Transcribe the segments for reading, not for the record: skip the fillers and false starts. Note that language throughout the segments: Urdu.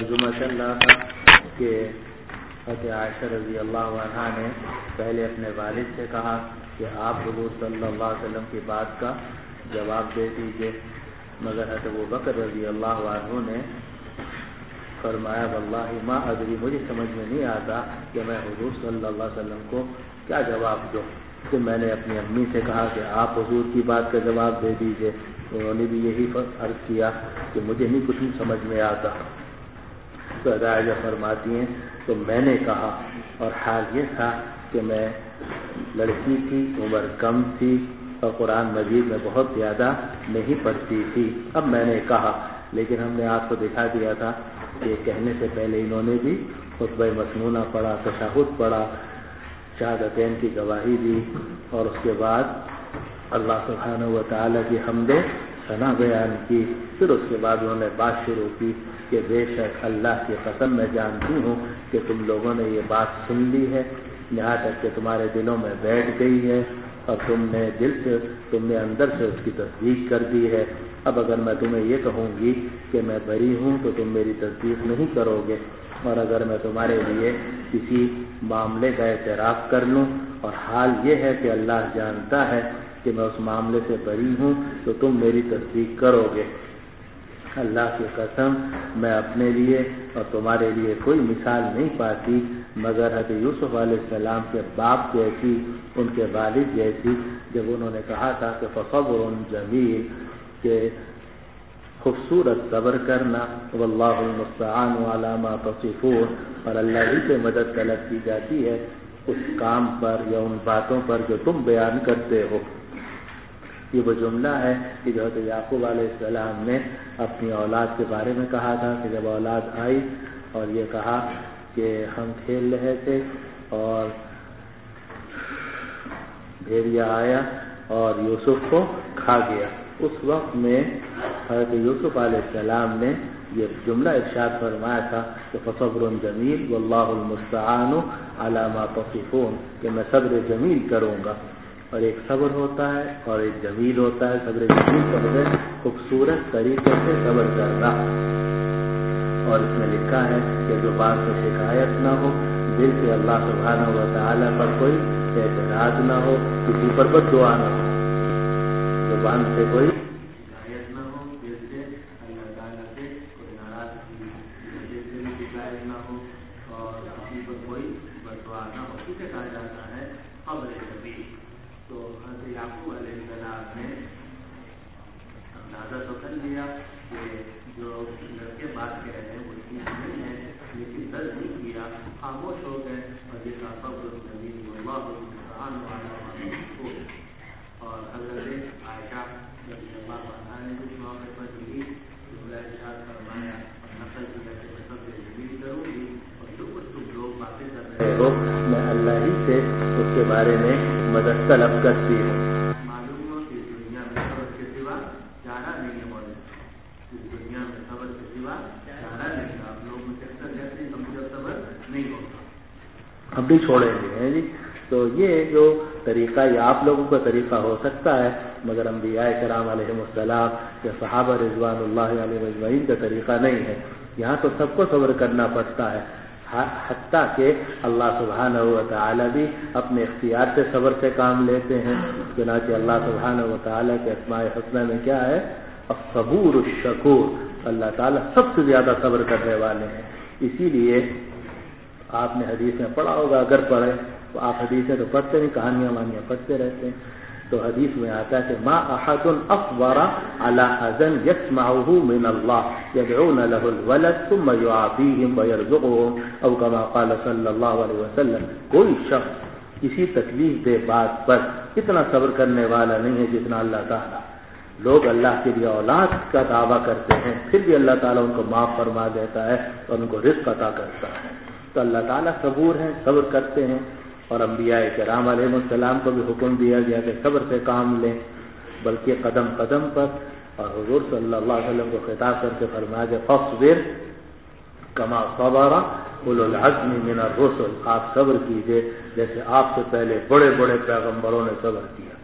ترجمہ چل رہا تھا کہ حضرت عائشہ رضی اللہ عنہا نے پہلے اپنے والد سے کہا کہ آپ حضور صلی اللہ علیہ وسلم کی بات کا جواب دے دیجیے، مگر حضرت ابوبکر رضی اللہ عنہ نے فرمایا واللہ ما ادری، مجھے سمجھ میں نہیں آتا کہ میں حضور صلی اللہ علیہ وسلم کو کیا جواب دوں۔ کہ میں نے اپنی امی سے کہا کہ آپ حضور کی بات کا جواب دے دیجیے، انہوں نے بھی یہی عرض کیا کہ مجھے نہیں کچھ سمجھ میں آتا۔ تو عائشہ فرماتی ہیں تو میں نے کہا، اور حال یہ تھا کہ میں لڑکی تھی، عمر کم تھی اور قرآن مجید میں بہت زیادہ نہیں پڑھتی تھی۔ اب میں نے کہا، لیکن ہم نے آپ کو دکھا دیا تھا کہ کہنے سے پہلے انہوں نے بھی خطبہ مسنونہ پڑھا، تشہد پڑھا، شہادتین کی گواہی دی، اور اس کے بعد اللہ سبحانہ و تعالیٰ کی حمد ثنا بیان کی۔ پھر اس کے بعد انہوں نے بات شروع کی کہ بے شک اللہ کی قسم میں جانتی ہوں کہ تم لوگوں نے یہ بات سن لی ہے، یہاں تک کہ تمہارے دلوں میں بیٹھ گئی ہے اور تم نے اندر سے اس کی تصدیق کر دی ہے۔ اب اگر میں تمہیں یہ کہوں گی کہ میں بری ہوں تو تم میری تصدیق نہیں کرو گے، اور اگر میں تمہارے لیے کسی معاملے کا اعتراف کر لوں اور حال یہ ہے کہ اللہ جانتا ہے کہ میں اس معاملے سے بری ہوں تو تم میری تصدیق کرو گے۔ اللہ کی قسم میں اپنے لیے اور تمہارے لیے کوئی مثال نہیں پاتی مگر حضرت یوسف علیہ السلام کے باپ جیسی، ان کے والد جیسی، جب انہوں نے کہا تھا کہ فصبر جمیل، کہ خوبصورت صبر کرنا، واللہ المستعان علی ما تصفون، اور اللہ ہی سے مدد طلب کی جاتی ہے اس کام پر یا ان باتوں پر جو تم بیان کرتے ہو۔ یہ وہ جملہ ہے کہ جو حضرت یعقوب علیہ السلام نے اپنی اولاد کے بارے میں کہا تھا کہ جب اولاد آئی اور یہ کہا کہ ہم کھیل رہے تھے اور بھیڑیا آیا اور یوسف کو کھا گیا، اس وقت میں حضرت یوسف علیہ السلام نے یہ جملہ ارشاد فرمایا تھا کہ فصبر جمیل واللہ المستعان علی ما تصفون، کہ میں صبر جمیل کروں گا۔ اور ایک صبر ہوتا ہے اور ایک جمیل ہوتا ہے۔ صبر جمیل کا مطلب خوبصورت طریقے سے صبر کرنا، اور اس میں لکھا ہے کہ زبان سے شکایت نہ ہو، دل سے اللہ سبحانہ و تعالیٰ پر کوئی اعتراض نہ ہو، کسی پر بد دعا نہ ہو، زبان سے کوئی شکایت نہ ہو، دل سے اللہ تعالیٰ سے کوئی ناراضگی، دل سے بھی شکایت نہ ہو اور کسی پر کوئی بد دعا نہ ہو، اسے کہا جاتا ہے صبر جمیل۔ تو حضرت یعقوب علیہ السلام نے اندازہ تو کر لیا کہ جو لڑکے بات کہہ رہے ہیں وہ چیز نہیں ہے، لیکن درد نہیں کیا، خاموش ہو گئے، اور یہ صبر جمیل واللہ المستعان علی ما تصفون۔ اور حضرت عائشہ رضی اللہ عنہا نے اس موقع پر یہی جملہ ارشاد فرمایا اور نقل کیا کہ میں صبر جمیل کروں گی، اور جو کچھ تم لوگ باتیں کر رہے ہو میں اللہ ہی سے اس کے بارے میں مدد طلب کرتی ہوں۔ معلوم ہو کہ اس دنیا میں صبر کے سوا چارہ نہیں ہے، اس دنیا میں صبر کے سوا چارہ نہیں ہے۔ آپ لوگ مجھے اکثر کہتے ہیں مجھے صبر نہیں ہوتا، ہم بھی چھوڑیں گے جی۔ تو یہ جو طریقہ یہ آپ لوگوں کا طریقہ ہو سکتا ہے، مگر انبیاء کرام علیہ السلام یا صحابہ رضوان اللہ علیہ اجمعین کا طریقہ نہیں ہے۔ یہاں تو سب کو صبر کرنا پڑتا ہے، حتیٰ کہ اللہ سبحانہ و تعالیٰ بھی اپنے اختیار سے صبر سے کام لیتے ہیں، چنانچہ اللہ سبحانہ و تعالیٰ کے اسماء الحسنی میں کیا ہے؟ الصبور الشکور، اللہ تعالیٰ سب سے زیادہ صبر کرنے والے ہیں۔ اسی لیے آپ نے حدیث میں پڑھا ہوگا، اگر پڑھے تو آپ حدیثیں تو پڑھتے نہیں، کہانیاں وانیاں پڑھتے رہتے ہیں، تو حدیث میں آتا ہے کہ ما احد اصبر على اذى يسمعه من الله يدعون له الولد ثم يعافيهم ويرزقهم او كما قال صلی اللہ علیہ وسلم، کوئی شخص کسی تکلیف دہ بات پر اتنا صبر کرنے والا نہیں ہے جتنا اللہ تعالیٰ۔ لوگ اللہ کے لیے اولاد کا دعویٰ کرتے ہیں، پھر بھی اللہ تعالیٰ ان کو معاف فرما دیتا ہے اور ان کو رزق عطا کرتا ہے۔ تو اللہ تعالیٰ صبور ہیں، صبر کرتے ہیں، اور انبیاء کرام علیہ السلام کو بھی حکم دیا گیا کہ صبر سے کام لیں، بلکہ قدم قدم پر، اور حضور صلی اللہ علیہ وسلم کو خطاب کر کے فرمایا کہ فاصبر کما صبر اولو العزم من الرسل، آپ صبر کیجئے جیسے آپ سے پہلے بڑے بڑے پیغمبروں نے صبر کیا۔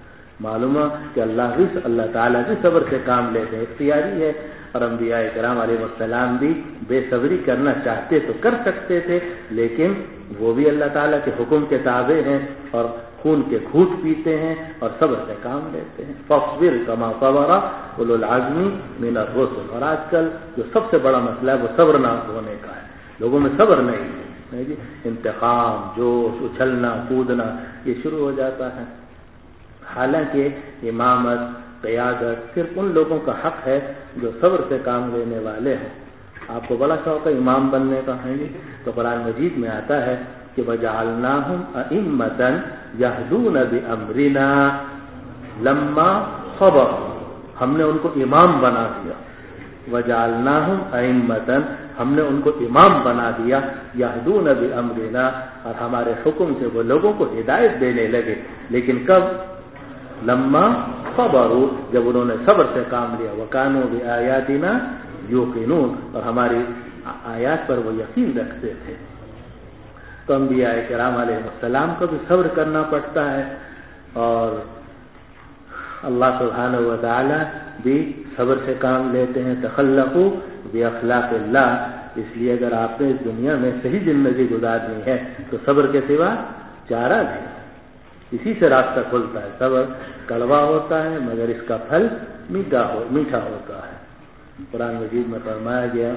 معلوم ہے کہ اللہ تعالیٰ بھی صبر سے کام لیتے ہیں، اختیاری ہے۔ اور انبیاء کرام علیہ السلام بھی بے صبری کرنا چاہتے تو کر سکتے تھے، لیکن وہ بھی اللہ تعالیٰ کے حکم کے تابع ہیں اور خون کے گھونٹ پیتے ہیں اور صبر سے کام لیتے ہیں۔ فاصبر کما صبر اولو العزم من الرسل۔ اور آج کل جو سب سے بڑا مسئلہ ہے وہ صبر نہ ہونے کا ہے، لوگوں میں صبر نہیں ہے جی، انتقام، جوش، اچھلنا کودنا یہ شروع ہو جاتا ہے۔ حالانکہ امامت، قیادت صرف ان لوگوں کا حق ہے جو صبر سے کام لینے والے ہیں۔ آپ کو بڑا شوق ہے امام بننے کا ہے جی، تو قرآن مجید میں آتا ہے کہ وَجَعَلْنَاهُمْ أَئِمَّةً يَهْدُونَ بِأَمْرِنَا لَمَّا صَبَرُوا، ہم نے ان کو امام بنا دیا۔ وَجَعَلْنَاهُمْ أَئِمَّةً، ہم نے ان کو امام بنا دیا، يَهْدُونَ بِأَمْرِنَا، اور ہمارے حکم سے وہ لوگوں کو ہدایت دینے لگے، لیکن کب؟ لما صبروا، جب انہوں نے صبر سے کام لیا، وَكَانُوا بِآيَاتِنَا يُوقِنُونَ، اور ہماری آیات پر وہ یقین رکھتے تھے۔ تو انبیاء کرام علیہ السلام کو بھی صبر کرنا پڑتا ہے، اور اللہ سبحانہ و تعالی بھی صبر سے کام لیتے ہیں۔ تخلقوا باخلاق اللہ، اس لیے اگر آپ نے اس دنیا میں صحیح زندگی گزارنی ہے تو صبر کے سوا چارہ نہیں، اسی سے راستہ کھلتا ہے۔ صبر کڑوا ہوتا ہے مگر اس کا پھل میٹھا ہوتا ہے۔ قرآن مجید میں فرمایا گیا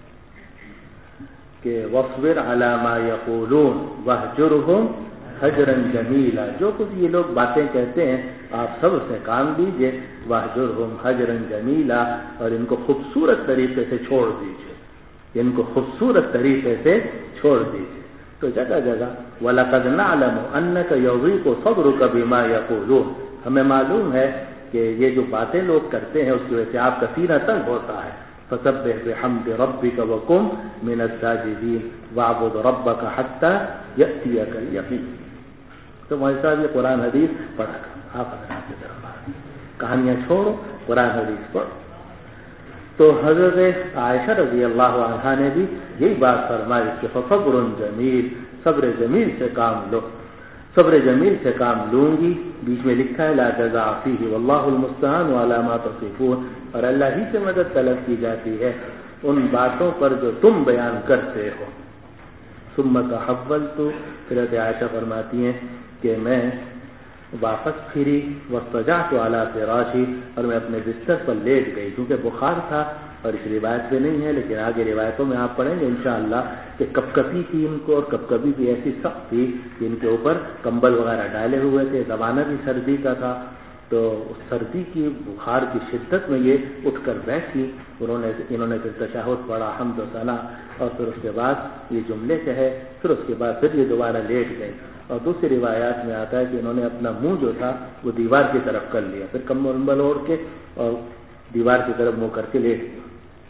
کہ وَاصْبِرْ عَلَى مَا يَقُولُونَ وَاهْجُرْهُمْ حَجْرًا جَمِيلًا، جو کچھ یہ لوگ باتیں کہتے ہیں آپ صبر سے کام لیجئے، وَاهْجُرْهُمْ حَجْرًا جَمِيلًا، اور ان کو خوبصورت طریقے سے چھوڑ دیجئے، ان کو خوبصورت طریقے سے چھوڑ دیجئے۔ تو جگہ جگہ وَلَقَدْ نَعْلَمُ أَنَّكَ يَضِيقُ صَبْرُكَ بِمَا يَقُولُونَ، ہمیں معلوم ہے کہ یہ جو باتیں لوگ کرتے ہیں اس کی وجہ سے آپ کا سینہ تنگ ہوتا ہے۔ فَسَبِّحْ بِحَمْدِ رَبِّكَ وَكُن مِّنَ السَّاجِدِينَ وَاعْبُدْ رَبَّكَ حَتَّى يَأْتِيَكَ الْيَقِينُ۔ تو مولوی صاحب یہ قرآن حدیث پڑھا کرو، آپ حضرات کی طرف کہانیاں چھوڑو، قرآن حدیث پڑھو۔ تو حضرت عائشہ رضی اللہ عنہا نے بھی یہی بات فرمائی کہ فصبر جمیل، صبر جمیل سے کام لو، صبر جمیل سے کام لوں گی۔ بیچ میں لکھا ہے لا جزاء فیہ واللہ المستعان علی ما تصفون، اور اللہ ہی سے مدد طلب کی جاتی ہے ان باتوں پر جو تم بیان کرتے ہو۔ ثم تحولت، حضرت عائشہ فرماتی ہیں کہ میں واپس پھری، واضطجعت علی فراشی، اور میں اپنے بستر پر لیٹ گئی، کیونکہ بخار تھا، اور اس روایت میں نہیں ہے لیکن آگے روایتوں میں آپ پڑھیں گے انشاءاللہ کہ کپکپی تھی ان کو، اور کپکپی بھی ایسی سخت تھی کہ ان کے اوپر کمبل وغیرہ ڈالے ہوئے تھے، زمانہ بھی سردی کا تھا، تو اس سردی کی بخار کی شدت میں یہ اٹھ کر بیٹھی، انہوں نے پھر تشہد پڑھا، حمد و ثنا، اور پھر اس کے بعد یہ جملے کہے، پھر اس کے بعد پھر یہ دوبارہ لیٹ گئے، اور دوسری روایات میں آتا ہے کہ انہوں نے اپنا منہ جو تھا وہ دیوار کی طرف کر لیا، پھر کمبل اوڑھ کے اور دیوار کی طرف منہ کر کے لیٹ گئے۔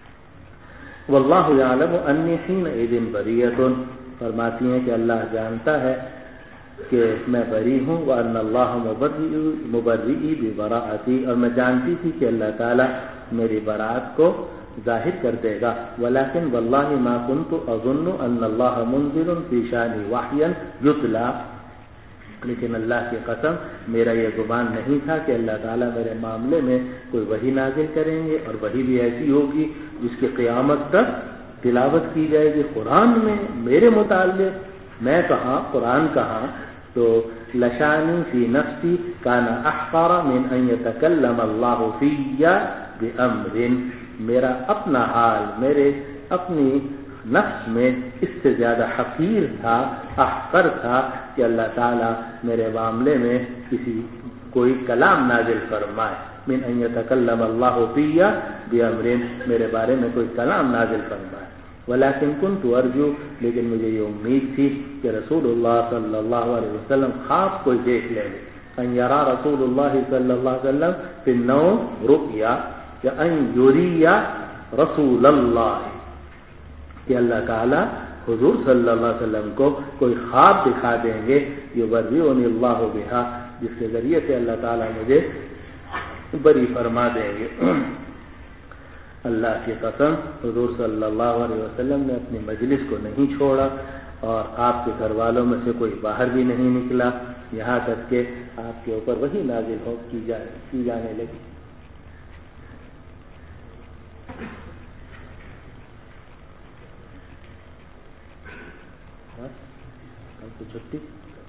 واللہ یعلم انی حینئذ بریۃ، فرماتی ہیں کہ اللہ جانتا ہے کہ میں بری ہوں، وان اللہ مبرئی ببراءتی، اور میں جانتی تھی کہ اللہ تعالی میری برات کو ظاہر کر دے گا۔ ولکن واللہ ما كنت اظن ان اللہ منزل فی شانی وحیا یتلی، لیکن اللہ کی قسم میرا یہ گمان نہیں تھا کہ اللہ تعالیٰ میرے معاملے میں کوئی وحی نازل کریں گے، اور وحی بھی ایسی ہوگی جس کی قیامت تک تلاوت کی جائے گی قرآن میں میرے متعلق، میں کہاں قرآن کہاں۔ تو لشانی فی نفسی کان احقر من ان یتکلم اللہ فی بامر، میرا اپنا حال میرے اپنی نفس میں اس سے زیادہ حقیر تھا، احقر تھا کہ اللہ تعالیٰ میرے معاملے میں کوئی کلام نازل فرمائے، من ان یتکلم اللہ فی بامر، میرے بارے میں کوئی کلام نازل فرمائے۔ ولیکن کنت ارجو، لیکن مجھے یہ امید تھی کہ رسول اللہ صلی اللہ علیہ وسلم خواب کوئی دیکھ لے گے، ان یرا رسول اللہ صلی اللہ علیہ وسلم فی النوم رؤیا، یا ان یری رسول اللہ، کہ اللہ تعالی حضور صلی اللہ علیہ وسلم کو کوئی خواب دکھا دیں گے، یبرئنی اللہ بہا، جس کے ذریعے سے اللہ تعالی مجھے بری فرما دیں گے۔ اللہ کی قسم حضور صلی اللہ علیہ وسلم نے اپنی مجلس کو نہیں چھوڑا، اور آپ کے گھر والوں میں سے کوئی باہر بھی نہیں نکلا، یہاں تک کہ آپ کے اوپر وہی نازل کی جانے لگی۔ تو چھٹی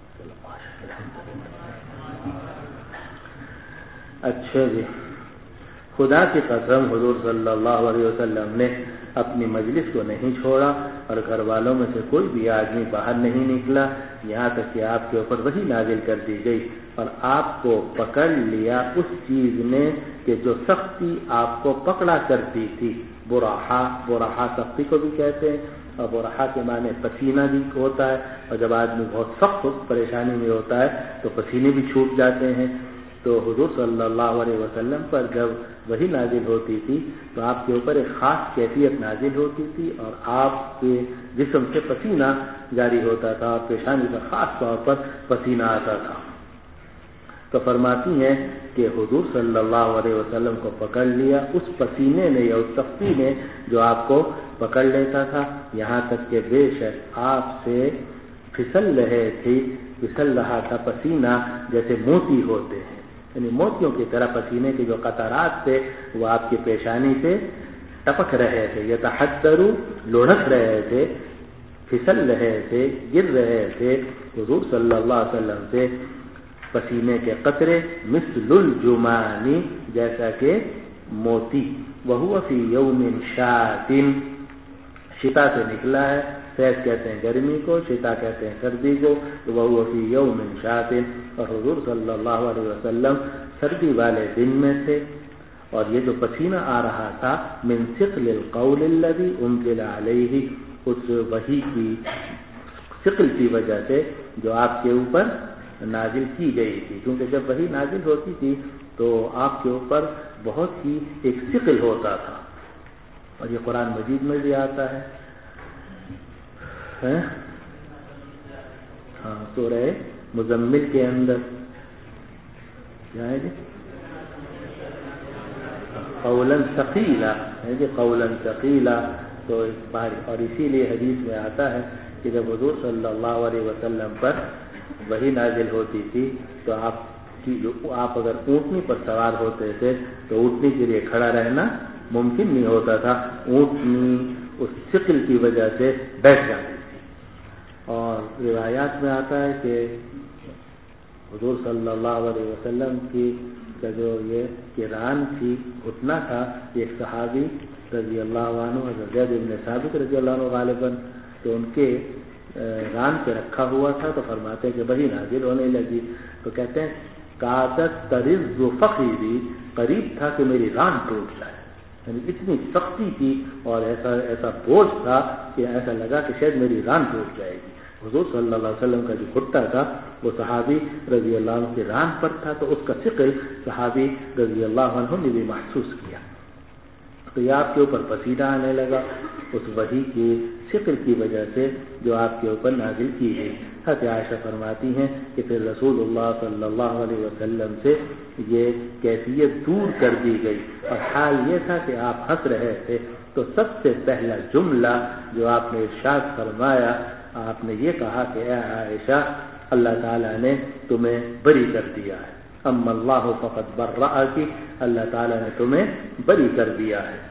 اچھا جی، خدا کی قسم حضور صلی اللہ علیہ وسلم نے اپنی مجلس کو نہیں چھوڑا اور گھر والوں میں سے کوئی بھی آدمی باہر نہیں نکلا یہاں تک کہ آپ کے اوپر وحی نازل کر دی گئی اور آپ کو پکڑ لیا اس چیز نے کہ جو سختی آپ کو پکڑا کرتی تھی۔ براحا سختی کو بھی کہتے ہیں اور براحا کے معنی پسینہ بھی ہوتا ہے، اور جب آدمی بہت سخت پریشانی میں ہوتا ہے تو پسینے بھی چھوٹ جاتے ہیں۔ تو حضور صلی اللہ علیہ وسلم پر جب وہی نازل ہوتی تھی تو آپ کے اوپر ایک خاص کیفیت نازل ہوتی تھی اور آپ کے جسم سے پسینہ جاری ہوتا تھا اور پیشانی پر خاص طور پر پسینہ آتا تھا۔ تو فرماتی ہیں کہ حضور صلی اللہ علیہ وسلم کو پکڑ لیا اس پسینے نے یا اس سختی نے جو آپ کو پکڑ لیتا تھا، یہاں تک کہ بے شک آپ سے پھسل رہا تھا پسینہ جیسے موتی ہوتے ہیں، یعنی موتیوں کی طرح پسینے کے جو قطرات تھے وہ آپ کی پیشانی سے ٹپک رہے تھے، یتحدر لڑک رہے تھے، پھسل رہے تھے، گر رہے تھے حضور صلی اللہ علیہ وسلم سے پسینے کے قطرے، مثل الجمانی جیسا کہ موتی۔ وہو فی یوم شات، شتا سے نکلا ہے، صیف کہتے ہیں گرمی کو، شتا کہتے ہیں سردی کو، وہو فی یوم شات، اور حضور صلی اللہ علیہ وسلم سردی والے دن میں تھے، اور یہ جو پسینہ آ رہا تھا من ثقل القول الذی انزل علیہ، اس وحی کی ثقل کی وجہ سے جو آپ کے اوپر نازل کی گئی تھی، کیونکہ جب وحی نازل ہوتی تھی تو آپ کے اوپر بہت ہی ایک ثقل ہوتا تھا، اور یہ قرآن مجید میں بھی آتا ہے۔ ہاں سورہ مزمل کے اندر کیا ہے جی؟ قولا ثقیلا ہے جی، قولا ثقیلا۔ تو اور اسی لیے حدیث میں آتا ہے کہ جب حضور صلی اللہ علیہ وسلم پر وہی نازل ہوتی تھی تو آپ اگر اونٹنی پر سوار ہوتے تھے تو اونٹنی کے لیے کھڑا رہنا ممکن نہیں ہوتا تھا، اونٹنی اس ثقل کی وجہ سے بیٹھ جاتی تھی۔ اور روایات میں آتا ہے کہ حضور صلی اللہ علیہ وسلم کی جو یہ قران تھی گھٹنا تھا، ایک صحابی رضی اللہ عنہ زید بن ثابت رضی اللہ عنہ غالباً تو ان کے ران پہ رکھا ہوا تھا، تو فرماتے ہیں کہ وہی نازل ہونے لگی تو کہتے ہیں کادت ترز فخری، قریب تھا کہ میری ران ٹوٹ جائے، یعنی اتنی سختی تھی اور ایسا بوجھ تھا کہ ایسا لگا کہ شاید میری ران ٹوٹ جائے گی۔ حضور صلی اللہ علیہ وسلم کا جو گھٹا تھا وہ صحابی رضی اللہ عنہ کی ران پر تھا، تو اس کا ثقل صحابی رضی اللہ عنہ نے بھی محسوس کیا، تو یہ آپ کے اوپر پسینہ آنے لگا اس وحی کی ثقل کی وجہ سے جو آپ کے اوپر نازل کی گئی۔ حضرت عائشہ فرماتی ہیں کہ پھر رسول اللہ صلی اللہ علیہ وسلم سے یہ کیفیت دور کر دی گئی، اور حال یہ تھا کہ آپ ہنس رہے تھے، تو سب سے پہلا جملہ جو آپ نے ارشاد فرمایا، آپ نے یہ کہا کہ اے عائشہ اللہ تعالیٰ نے تمہیں بری کر دیا ہے، اما اللہ فقد برأکی، اللہ تعالیٰ نے تمہیں بری کر دیا ہے۔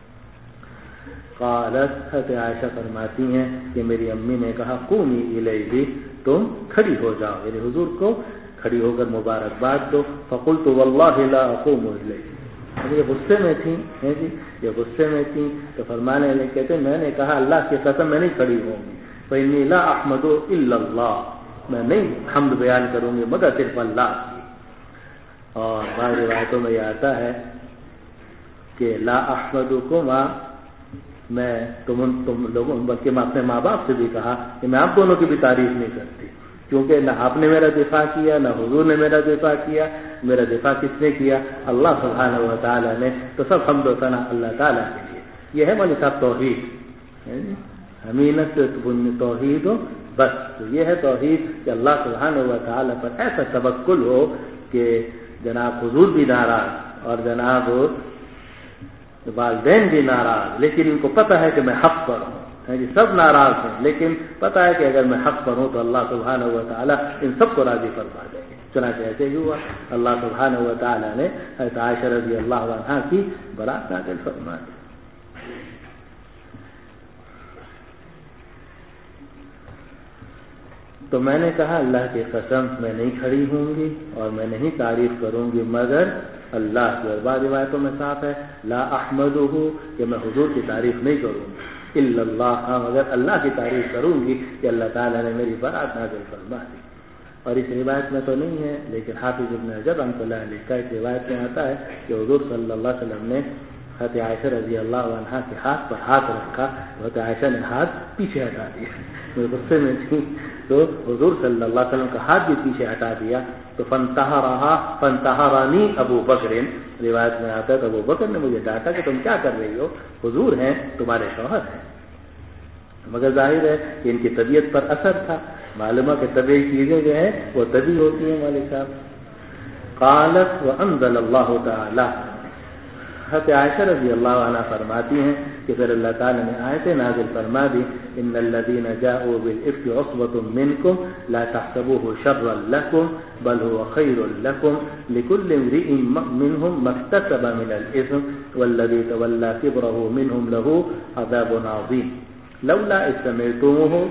قالت، حضرت عائشہ فرماتی ہیں کہ میری امی نے کہا قومی الیہ، تم کھڑی ہو جاؤ، یعنی حضور کو کھڑی ہو کر مبارکباد دو۔ فقلت واللہ لا اقوم الیہ، یہ غصے میں تھیں جی، یہ غصے میں تھیں تو فرمانے لگے، کہتے میں نے کہا اللہ کی قسم میں نہیں کھڑی ہوں گی، فإنی لا احمد الا اللہ، میں نہیں حمد بیان کروں گی مگر صرف اللہ کی۔ اور بعض روایتوں میں یہ آتا ہے کہ لا احمدکما، میں تم لوگوں، بلکہ میں اپنے ماں باپ سے بھی کہا کہ میں آپ دونوں کی بھی تعریف نہیں کرتی، کیونکہ نہ آپ نے میرا دفاع کیا نہ حضور نے میرا دفاع کیا، میرا دفاع کس نے کیا؟ اللہ سبحانہ و تعالیٰ نے، تو سب حمد و ثنا اللہ تعالیٰ کے لیے۔ یہ ہے مولوی صاحب توحید، امینت توحید ہو بس، تو یہ ہے توحید کہ اللہ سبحانہ و تعالیٰ پر ایسا توکل ہو کہ جناب حضور بھی ناراض اور جناب والدین بھی ناراض، لیکن ان کو پتہ ہے کہ میں حق پر ہوں، جی سب ناراض ہیں، لیکن پتہ ہے کہ اگر میں حق پر ہوں تو اللہ سبحانہ و تعالیٰ ان سب کو راضی فرما دیں گے۔ چنانچہ ایسے ہی ہوا، اللہ سبحانہ و تعالیٰ نے حضرت عائشہ رضی اللہ عنہا کی برات نازل فرما دی۔ تو میں نے کہا اللہ کی قسم میں نہیں کھڑی ہوں گی اور میں نہیں تعریف کروں گی مگر اللہ کی، اور بعض روایتوں میں صاف ہے لا احمدہ کہ میں حضور کی تعریف نہیں کروں گی الا اللہ، ہاں مگر اللہ کی تعریف کروں گی کہ اللہ تعالیٰ نے میری برات نازل فرما دی۔ اور اس روایت میں تو نہیں ہے، لیکن حافظ ابن حجر رحمۃ اللہ علیہ کا ایک روایت میں آتا ہے کہ حضور صلی اللہ علیہ وسلم نے حضرت عائشہ رضی اللہ عنہا کے ہاتھ پر ہاتھ رکھا، حضرت عائشہ نے ہاتھ پیچھے ہٹا دیا، میں غصے میں تھی تو حضور صلی اللہ علیہ وسلم کا ہاتھ بھی پیچھے ہٹا دیا تو فانتہرانی ابو بکر، روایت میں آتا ہے تو ابو بکر نے مجھے ڈانٹا کہ تم کیا کر رہی ہو، حضور ہیں تمہارے شوہر ہیں۔ مگر ظاہر ہے کہ ان کی طبیعت پر اثر تھا، معلوم ہے کہ طبیعی چیزیں جو ہیں وہ طبی ہوتی ہیں مالک صاحب۔ قالت وانزل اللہ تعالی، حضرت عائشہ رضی اللہ عنہ فرماتی ہیں کہ پھر اللہ تعالیٰ نے آیتیں نازل فرما دی ان الذین جاءوا بالافک عصبۃ منکم لا تحسبوه شرا لکم بل هو خیر لکم لکل امرئ منهم ما اکتسب من الاثم والذی تولى کبرہ منهم له عذاب عظیم لولا اذ سمعتموه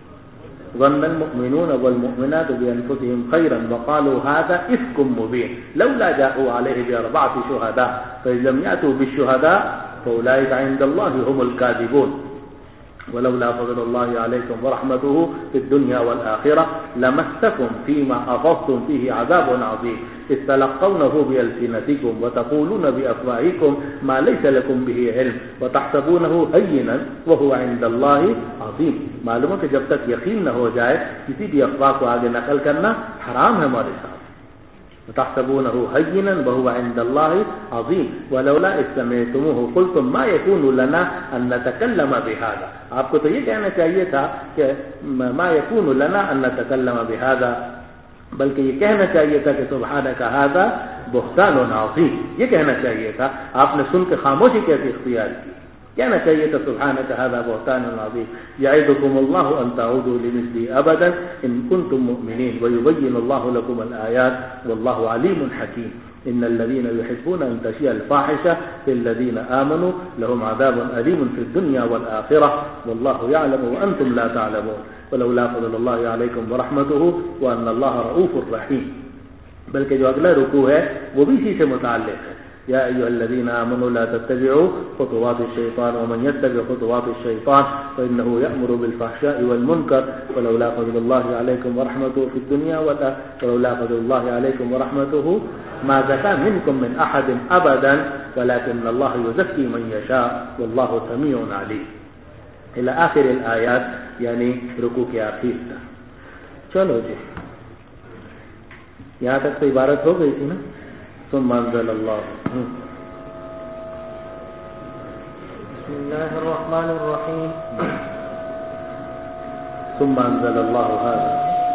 ظن المؤمنون والمؤمنات بأنفسهم خيرا وقالوا هذا إفك مبين لولا جاءوا عليه بأربعة شهداء فإذ لم يأتوا بالشهداء فأولئك عند الله هم الكاذبون ولولا فضل الله عليكم ورحمته في الدنيا والآخرة لمسكم فيما أفضتم فيه عذاب عظيم إذ تلقونه بألسنتكم وتقولون بأفواهكم ما ليس لكم به علم وتحسبونه هينا وهو عند الله عظيم۔ معلوم ہے کہ جب تک یقین نہ ہو جائے کسی بھی افواہ کو آگے نقل کرنا حرام ہے ہمارے ساتھ۔ وتحسبونه هينا وهو عند الله عظيم ولولا إذ سمعتموه قلتم ما يكون لنا أن نتكلم بهذا، آپ کو تو یہ کہنا چاہیے تھا کہ ما يكون لنا أن نتكلم بهذا، بلکہ یہ کہنا چاہیے تھا کہ سبحانك هذا بہتان عظیم، یہ کہنا چاہیے تھا، آپ نے سن کے خاموشی کیسے اختیار کی، کہنا چاہیے تھا سبحانك هذا بہتان عظیم يعظكم الله أن تعودوا لمثله أبدا إن كنتم مؤمنين ويبين الله لكم الآيات والله عليم حكيم إن الذين يحبون أن تشيع الفاحشة في الذين آمنوا لهم عذاب أليم في الدنيا والآخرة والله يعلم وأنتم لا تعلمون ولولا فضل الله عليكم ورحمته وأن الله رؤوف رحيم۔ بلکہ جو اگلا رکوع ہے وہ بھی اسی سے متعلق ہے، یا ایھا الذین آمنوا لا تتبعوا خطوات الشیطان ومن يتبع خطوات الشیطان فإنه يأمر بالفحشاء والمنکر ولولا فضل الله عليكم ورحمته في الدنيا ولولا فضل الله عليكم ورحمته ما زكى منكم من أحد أبدا ولكن الله يزكي من يشاء والله سميع عليم إلى آخر الآيات، یعنی رکوع کے آخر تک۔ چلو جی یہاں تک تو عبارت ہو گئی تھی نا۔ ثم انزل الله بسم الله الرحمن الرحيم ثم انزل الله هذا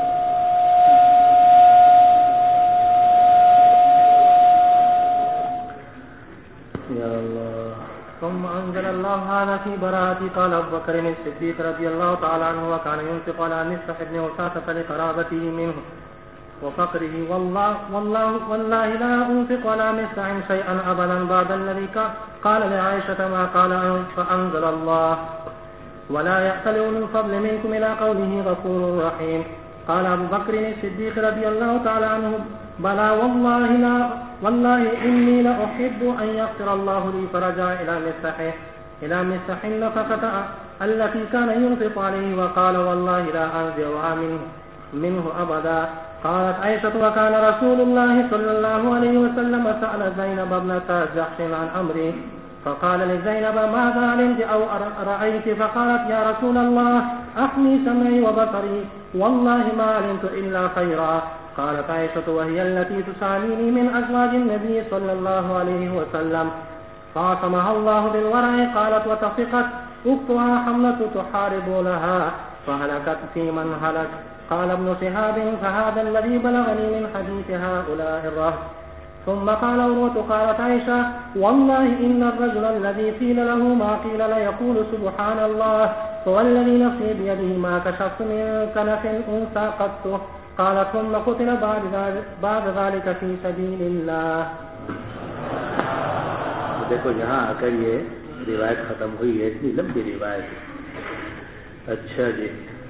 يا الله ثم انزل الله هذا في براءة قال ابو بكر الصديق رضي الله تعالى عنه وكان ينفق على مصطح بن وساطة لقرابته منه وفقره والله لا أنفق على مصطح شيئا أبدا بعد الذي قال لعائشة ما قال فأنزل الله ولا يأتل أولو الفضل منكم إلى قوله غفور رحيم۔ قال أبو بكر الصديق رضي الله تعالى عنه بلى والله إني لأحب أن يغفر الله لي، فرجع إلى مصطح النفقة التي كان ينفق عليه وقال والله لا أنزعها منه أبدا۔ قالت عائشة وكان رسول الله صلى الله عليه وسلم سأل زينب ابنة جحش عن أمره فقال لزينب ماذا علمت أو رأيت؟ فقالت يا رسول الله أحمي سمعي وبصري والله ما علمت إلا خيرا۔ قالت عائشة وهي التي تساميني من أزواج النبي صلى الله عليه وسلم فعصمها الله بالورع۔ قالت وتفقت أختها حملة تحارب لها فهلكت في من هلك۔ قال ابن شهاب فهذا الذي بلغني من حديث هؤلاء الرهط۔ ثم قال عروة قالت والله إن الرجل الذي قيل له ما قيل ليقول سبحان الله فوالذي نفسي بيده ما كشفت من كنف أنثى قط قال ثم قتل بعد ذلك في سبيل الله. دیکھو یہاں آ کر یہ روایت ختم ہوئی ہے، اتنی لمبی روایت. اچھا جی،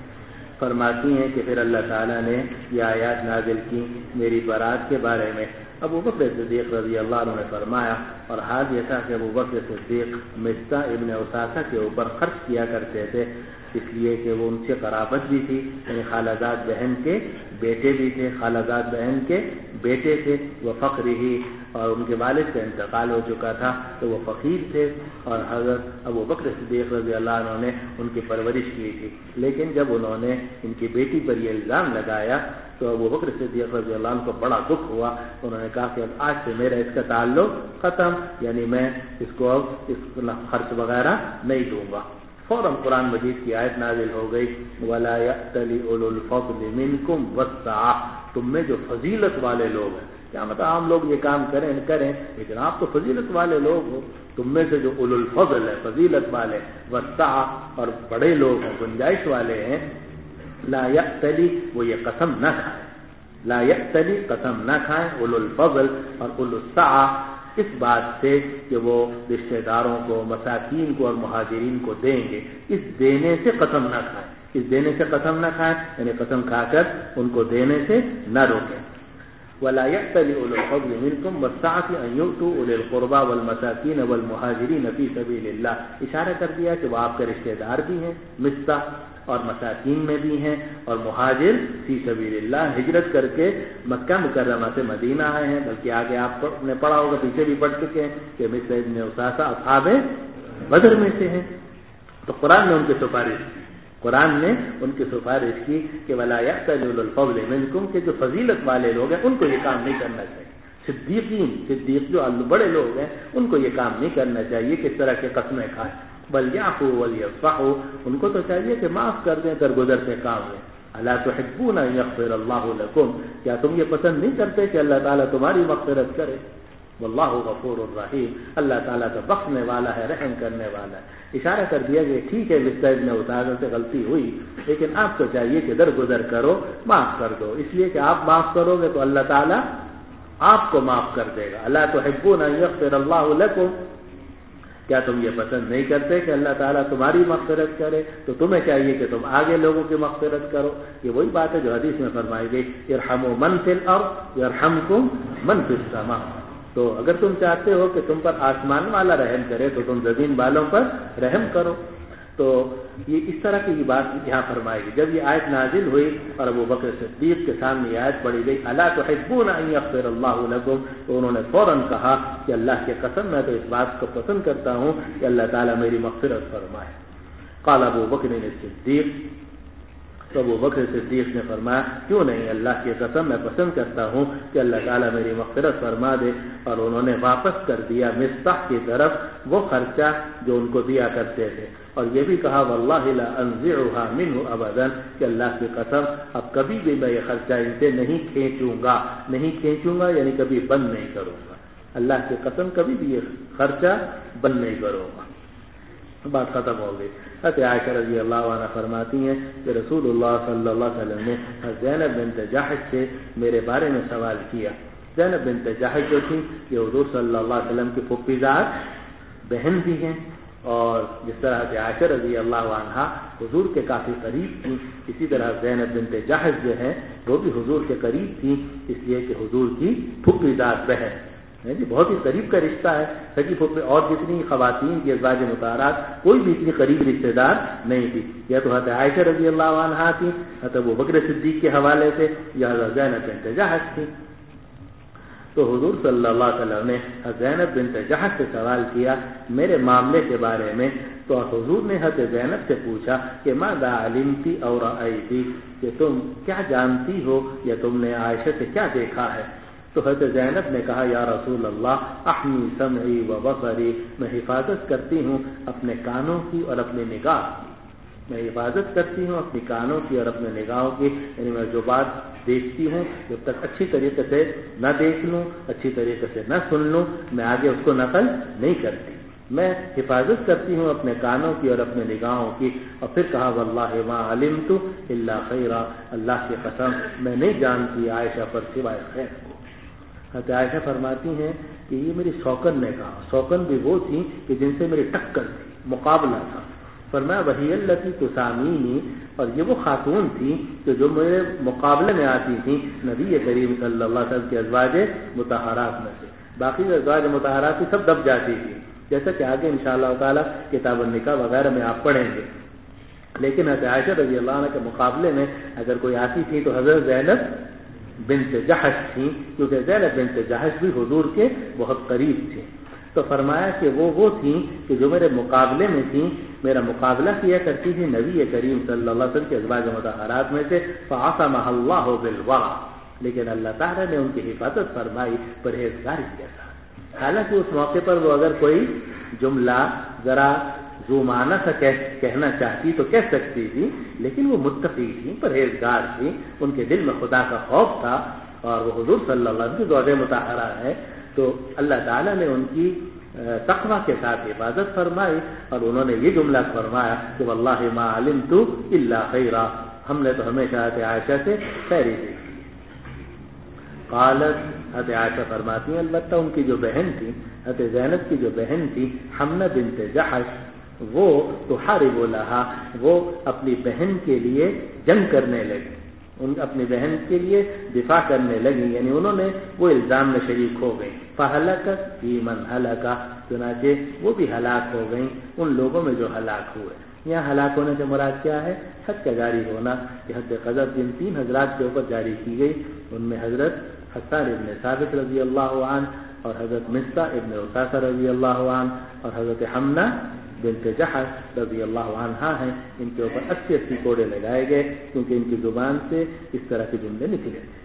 فرماتی ہیں کہ پھر اللہ تعالیٰ نے یہ آیات نازل کی میری برات کے بارے میں. ابو بکر صدیق رضی اللہ عنہ نے فرمایا، اور حال یہ تھا کہ ابو بکر صدیق مصطح ابن اساسہ کے اوپر خرچ کیا کرتے تھے، اس لیے کہ وہ ان سے قرابت بھی تھی، یعنی خالہ زاد بہن کے بیٹے بھی تھے، خالہ زاد بہن کے بیٹے تھے. وہ فقری ہی، اور ان کے والد کا انتقال ہو چکا تھا تو وہ فقیر تھے، اور حضرت ابو بکر صدیق رضی اللہ عنہ نے ان کی پرورش کی تھی. لیکن جب انہوں نے ان کی بیٹی پر یہ الزام لگایا تو ابو بکر صدیق رضی اللہ عنہ کو بڑا دکھ ہوا. انہوں نے کہا کہ اب آج سے میرا اس کا تعلق ختم، یعنی میں اس کو اب اس خرچ وغیرہ نہیں دوں گا. فوراً قرآن مجید کی آیت نازل ہو گئی، وَلَا يَأْتَلِ أُولُو الْفَضْلِ مِنْكُمْ وَالسَّعَةِ. تم میں جو فضیلت والے لوگ ہیں، کیا مطلب عام لوگ یہ کام کریں لیکن آپ تو فضیلت والے لوگ ہو، تم میں سے جو اولو الفضل ہے، فضیلت والے، وسعہ اور بڑے لوگ ہیں، گنجائش والے ہیں، لا یأتلی، وہ یہ قسم نہ کھائیں، لا یأتلی، قسم نہ کھائیں، اولو الفضل اور اولو السعہ، اس بات سے کہ وہ رشتہ داروں کو، مساکین کو اور مہاجرین کو دیں گے، اس دینے سے قسم نہ کھائیں، اس دینے سے قسم نہ کھائیں، یعنی قسم کھا کر ان کو دینے سے نہ روکیں. ولا يأتل أولو الفضل منكم والسعة أن يؤتوا أولي القربى والمساكين والمهاجرين في سبيل الله. اشارہ کر دیا کہ وہ آپ کے رشتہ دار بھی ہیں، مصطح اور مساکین میں بھی ہیں، اور مہاجر فی سبیل اللہ، ہجرت کر کے مکہ مکرمہ سے مدینہ آئے ہیں. بلکہ آگے آپ نے پڑھا ہوگا، پیچھے بھی پڑھ چکے ہیں کہ مصطح ابن اساسہ اصحاب بدر میں سے ہیں. تو قرآن نے ان کی سفارش کی، قرآن نے ان کی سفارش کی کہ ولا یأتل أولو الفضل منکم، کہ جو فضیلت والے لوگ ہیں ان کو یہ کام نہیں کرنا چاہیے. صدیق جو بڑے لوگ ہیں ان کو یہ کام نہیں کرنا چاہیے کہ اس طرح کے قسمیں کھائیں. بل یعفوا ولیصفحوا، ان کو تو چاہیے کہ معاف کر دیں درگزر سے کام میں. الا تحبون ان یغفر اللہ لکم، کیا تم یہ پسند نہیں کرتے کہ اللہ تعالیٰ تمہاری مغفرت کرے؟ واللہ غفور الرحیم، اللہ تعالیٰ تو بخشنے والا ہے، رحم کرنے والا ہے. اشارہ کر دیا کہ ٹھیک ہے مصطح ابن اساسہ سے غلطی ہوئی، لیکن آپ کو چاہیے کہ درگزر کرو، معاف کر دو، اس لیے کہ آپ معاف کرو گے تو اللہ تعالیٰ آپ کو معاف کر دے گا. الا تحبون ان یغفر اللہ لکم، کیا تم یہ پسند نہیں کرتے کہ اللہ تعالیٰ تمہاری مغفرت کرے؟ تو تمہیں چاہیے کہ تم آگے لوگوں کی مغفرت کرو. یہ وہی بات ہے جو حدیث میں فرمائی گئی، ارحموا من فی الارض یرحمکم من فی السماء. تو اگر تم چاہتے ہو کہ تم پر آسمان والا رحم کرے تو تم زمین والوں پر رحم کرو. تو یہ اس طرح کی بات یہاں فرمائی گئی. جب یہ آیت نازل ہوئی اور ابو بکر صدیق کے سامنے یہ آیت پڑھی گئی، الا تحبون ان یغفر اللہ لکم، تو انہوں نے فوراً کہا کہ اللہ کی قسم میں تو اس بات کو پسند کرتا ہوں کہ اللہ تعالیٰ میری مغفرت فرمائے. قال ابو بکر صدیق، تو ابو بکر صدیق نے فرمایا کیوں نہیں، اللہ کی قسم میں پسند کرتا ہوں کہ اللہ تعالیٰ میری مغفرت فرما دے. اور انہوں نے واپس کر دیا مصطح کی طرف وہ خرچہ جو ان کو دیا کرتے تھے، اور یہ بھی کہا واللہ لا انزعها منه ابدا، کہ اللہ کی قسم اب کبھی بھی میں یہ خرچہ ان سے نہیں کھینچوں گا، یعنی کبھی بند نہیں کروں گا. اللہ کی قسم کبھی بھی یہ خرچہ بند نہیں کروں گا. بات ختم ہو گئی. حضرت عائشہ رضی اللہ عنہ فرماتی ہیں کہ رسول اللہ صلی اللہ علیہ وسلم نے زینب بنت جحش سے میرے بارے میں سوال کیا. زینب بنت جحش جو تھی یہ حضور صلی اللہ علیہ وسلم کی پھوپھی زاد بہن بھی ہیں، اور جس طرح حضرت عائشہ رضی اللہ عنہ حضور کے کافی قریب تھی، اسی طرح زینب بنت جحش جو ہے وہ بھی حضور کے قریب تھی، اس لیے کہ حضور کی پھوپھی زاد بہن جی بہت ہی قریب کا رشتہ ہے. سگی پھوپھی اور جتنی خواتین کی ازواج مطہرات کوئی بھی اتنی قریب رشتہ دار نہیں تھی. یا تو حضرت عائشہ رضی اللہ عنہا تھی، حضرت ابو بکر صدیق کے حوالے سے، یا حضرت زینب بنت جحش تھی. تو حضور صلی اللہ علیہ وسلم نے زینب بنت جحش سے سوال کیا میرے معاملے کے بارے میں. تو حضور نے حضرت زینب سے پوچھا کہ ماذا علمتی اور رأیتی، کہ تم کیا جانتی ہو یا تم نے عائشہ سے کیا دیکھا ہے؟ تو حضرت زینب نے کہا یا رسول اللہ احمی سمعی و بصری، میں حفاظت کرتی ہوں اپنے کانوں کی اور اپنی نگاہ کی. میں حفاظت کرتی ہوں اپنی کانوں کی اور اپنے نگاہوں کی، یعنی میں جو بات دیکھتی ہوں جب تک اچھی طریقے سے نہ دیکھ لوں، اچھی طریقے سے نہ سن لوں، میں آگے اس کو نقل نہیں کرتی. میں حفاظت کرتی ہوں اپنے کانوں کی اور اپنے نگاہوں کی. اور پھر کہا واللہ ما علمت الا خیرا، اللہ کی قسم میں نہیں جانتی عائشہ پر سوائے خیر کو. حضرت عائشہ فرماتی ہیں کہ یہ میری سوکن نے کہا. سوکن بھی وہ تھی کہ جن سے میری ٹکر تھی، مقابلہ تھا. فرمایا وہی التی تسامینی، اور یہ وہ خاتون تھی کہ جو میرے مقابلے میں آتی تھی نبی کریم صلی اللہ علیہ وسلم کے ازواج مطہرات میں سے. باقی جو ازواج مطہرات تھی سب دب جاتی تھی، جیسا کہ آگے انشاءاللہ تعالی کتاب النکاح وغیرہ میں آپ پڑھیں گے. لیکن حضرت عائشہ رضی اللہ عنہ کے مقابلے میں اگر کوئی آتی تھی تو حضرت زینب بنت جحش تھیں، کیونکہ زینب بنت جحش بھی حضور کے بہت قریب تھے. تو فرمایا کہ وہ تھیں کہ جو میرے مقابلے میں تھیں، میرا مقابلہ کیا کرتی تھی نبی کریم صلی اللہ علیہ وسلم کے ازواج مطہرات میں سے. فعصمها اللہ بالورع، لیکن اللہ تعالیٰ نے ان کی حفاظت فرمائی پرہیزگاری کے ساتھ. حالانکہ اس موقع پر وہ اگر کوئی جملہ ذرا زومانہ سا کہنا چاہتی تو کہہ سکتی تھی، لیکن وہ متقی تھی، پرہیزگار تھی، ان کے دل میں خدا کا خوف تھا، اور وہ حضور صلی اللہ علیہ وسلم کی زوجہ مطہرہ ہے. تو اللہ تعالیٰ نے ان کی تقوی کے ساتھ حفاظت فرمائی، اور انہوں نے یہ جملہ فرمایا کہ واللہ ما علمت الا خیرا، ہم نے تو ہمیشہ حضرت عائشہ سے خیر ہی دیکھی. قالت، حضرت عائشہ فرماتی ہیں البتہ ان کی جو بہن تھی، حضرت زینب کی جو بہن تھی حمنہ بنت جحش، وہ تحارب لہا، وہ اپنی بہن کے لیے جنگ کرنے لگی، اپنی بہن کے لیے دفاع کرنے لگی، یعنی انہوں نے وہ الزام میں شریک ہو گئی. فہلکت فی من ہلکا، چنانچہ وہ بھی ہلاک ہو گئیں ان لوگوں میں جو ہلاک ہوئے. یہاں ہلاک ہونے سے مراد کیا ہے؟ حد کا جاری ہونا، کہ حد قذف جن 3 حضرات کے اوپر جاری کی گئی، ان میں حضرت حسان ابن ثابت رضی اللہ عنہ، اور حضرت مصطح ابن عثاثہ رضی اللہ عنہ، اور حضرت حمنہ بنت جحش رضی اللہ عنہا ہیں. ان کے اوپر 80 کوڑے لگائے گئے، کیونکہ ان کی زبان سے اس طرح کے جملے نکلے تھے.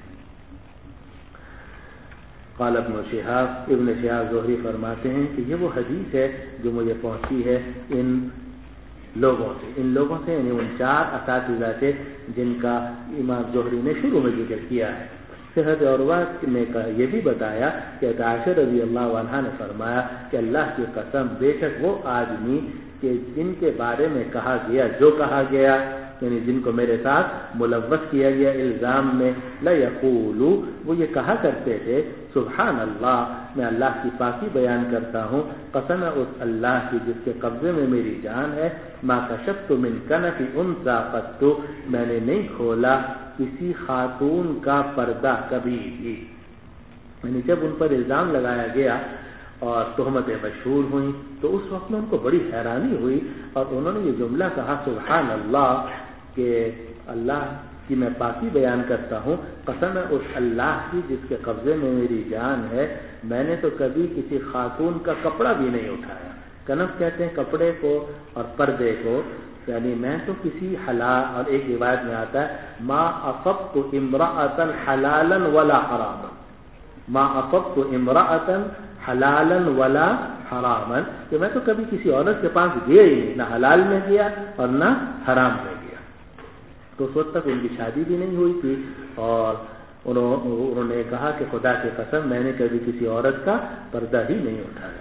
قال ابن شہاب زہری فرماتے ہیں کہ یہ وہ حدیث ہے جو مجھے پہنچی ہے ان لوگوں سے یعنی ان 4 اساتذہ سے جن کا امام زہری نے شروع میں ذکر کیا ہے. حضرت عروہ نے یہ بھی بتایا کہ عائشہ رضی اللہ عنہا نے فرمایا کہ اللہ کی قسم بے شک وہ آدمی کہ جن کے بارے میں کہا گیا جو کہا گیا، یعنی جن کو میرے ساتھ ملوث کیا گیا الزام میں، لا یقولو، وہ یہ کہا کرتے تھے سبحان اللہ، میں اللہ کی پاکی بیان کرتا ہوں، قسم اس اللہ کی جس کے قبضے میں میری جان ہے، ما کشفت من کنف انثی قط، میں نے نہیں کھولا کسی خاتون کا پردہ کبھی بھی. یعنی جب ان پر الزام لگایا گیا اور تہمتیں مشہور ہوئیں تو اس وقت میں ان کو بڑی حیرانی ہوئی، اور انہوں نے یہ جملہ کہا سبحان اللہ، کہ اللہ کی میں پاکی بیان کرتا ہوں، قسم اس اللہ کی جس کے قبضے میں میری جان ہے، میں نے تو کبھی کسی خاتون کا کپڑا بھی نہیں اٹھایا. کنف کہتے ہیں کپڑے کو اور پردے کو، یعنی میں تو کسی حلال، اور ایک روایت میں آتا ہے ما اصبت امرأة حلالا ولا حراما، ما اصبت امرأة حلالا ولا حراما، کہ میں تو کبھی کسی عورت کے پاس گیا ہی نہیں، نہ حلال میں گیا اور نہ حرام میں گیا. تو اس وقت تک ان کی شادی بھی نہیں ہوئی تھی، اور انہوں نے کہا کہ خدا کی قسم میں نے کبھی کسی عورت کا پردہ ہی نہیں اٹھایا.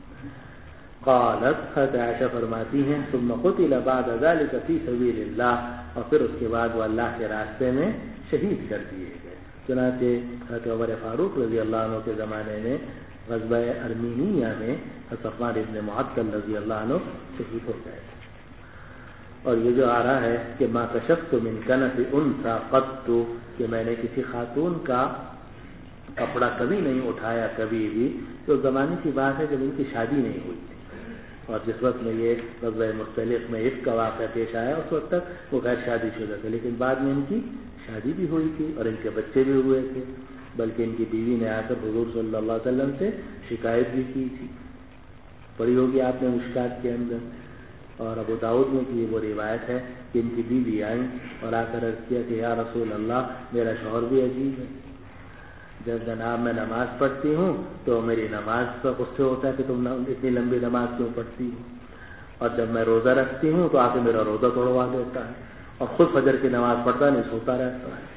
قالت، حضرت عائشہ فرماتی ہیں ثم قتل بعد ذلك فی سبیل اللہ، اور پھر اس کے بعد وہ اللہ کے راستے میں شہید کر دیے گئے. چنانچہ حضرت عمر فاروق رضی اللہ عنہ کے زمانے میں غزوہ ارمینیہ میں صفوان ابن معطل رضی اللہ عنہ شہید ہو گئے. اور یہ جو آ رہا ہے کہ ما کشفت من کنف انثی قط، کہ میں نے کسی خاتون کا کپڑا کبھی نہیں اٹھایا کبھی بھی، تو زمانے کی بات ہے جب ان کی شادی نہیں ہوئی تھی، اور جس وقت میں یہ غزوہ مختلف میں عفق کا واقعہ پیش آیا اس وقت تک وہ غیر شادی شدہ تھے، لیکن بعد میں ان کی شادی بھی ہوئی تھی اور ان کے بچے بھی ہوئے تھے. بلکہ ان کی بیوی نے آ کر حضور صلی اللہ علیہ وسلم سے شکایت بھی کی تھی، پڑھی ہوگی آپ نے مشکات کے اندر. اور ابو داؤد میں کی وہ روایت ہے کہ ان کی بیوی آئیں اور آ کر عرض کیا کہ یا رسول اللہ، میرا شوہر بھی عجیب ہے، جب جناب میں نماز پڑھتی ہوں تو میری نماز پر غصے ہوتا ہے کہ تم اتنی لمبی نماز کیوں پڑھتی ہو، اور جب میں روزہ رکھتی ہوں تو آ کے میرا روزہ توڑوا دیتا ہے، اور خود فجر کی نماز پڑھتا نہیں، سوتا رہتا ہے.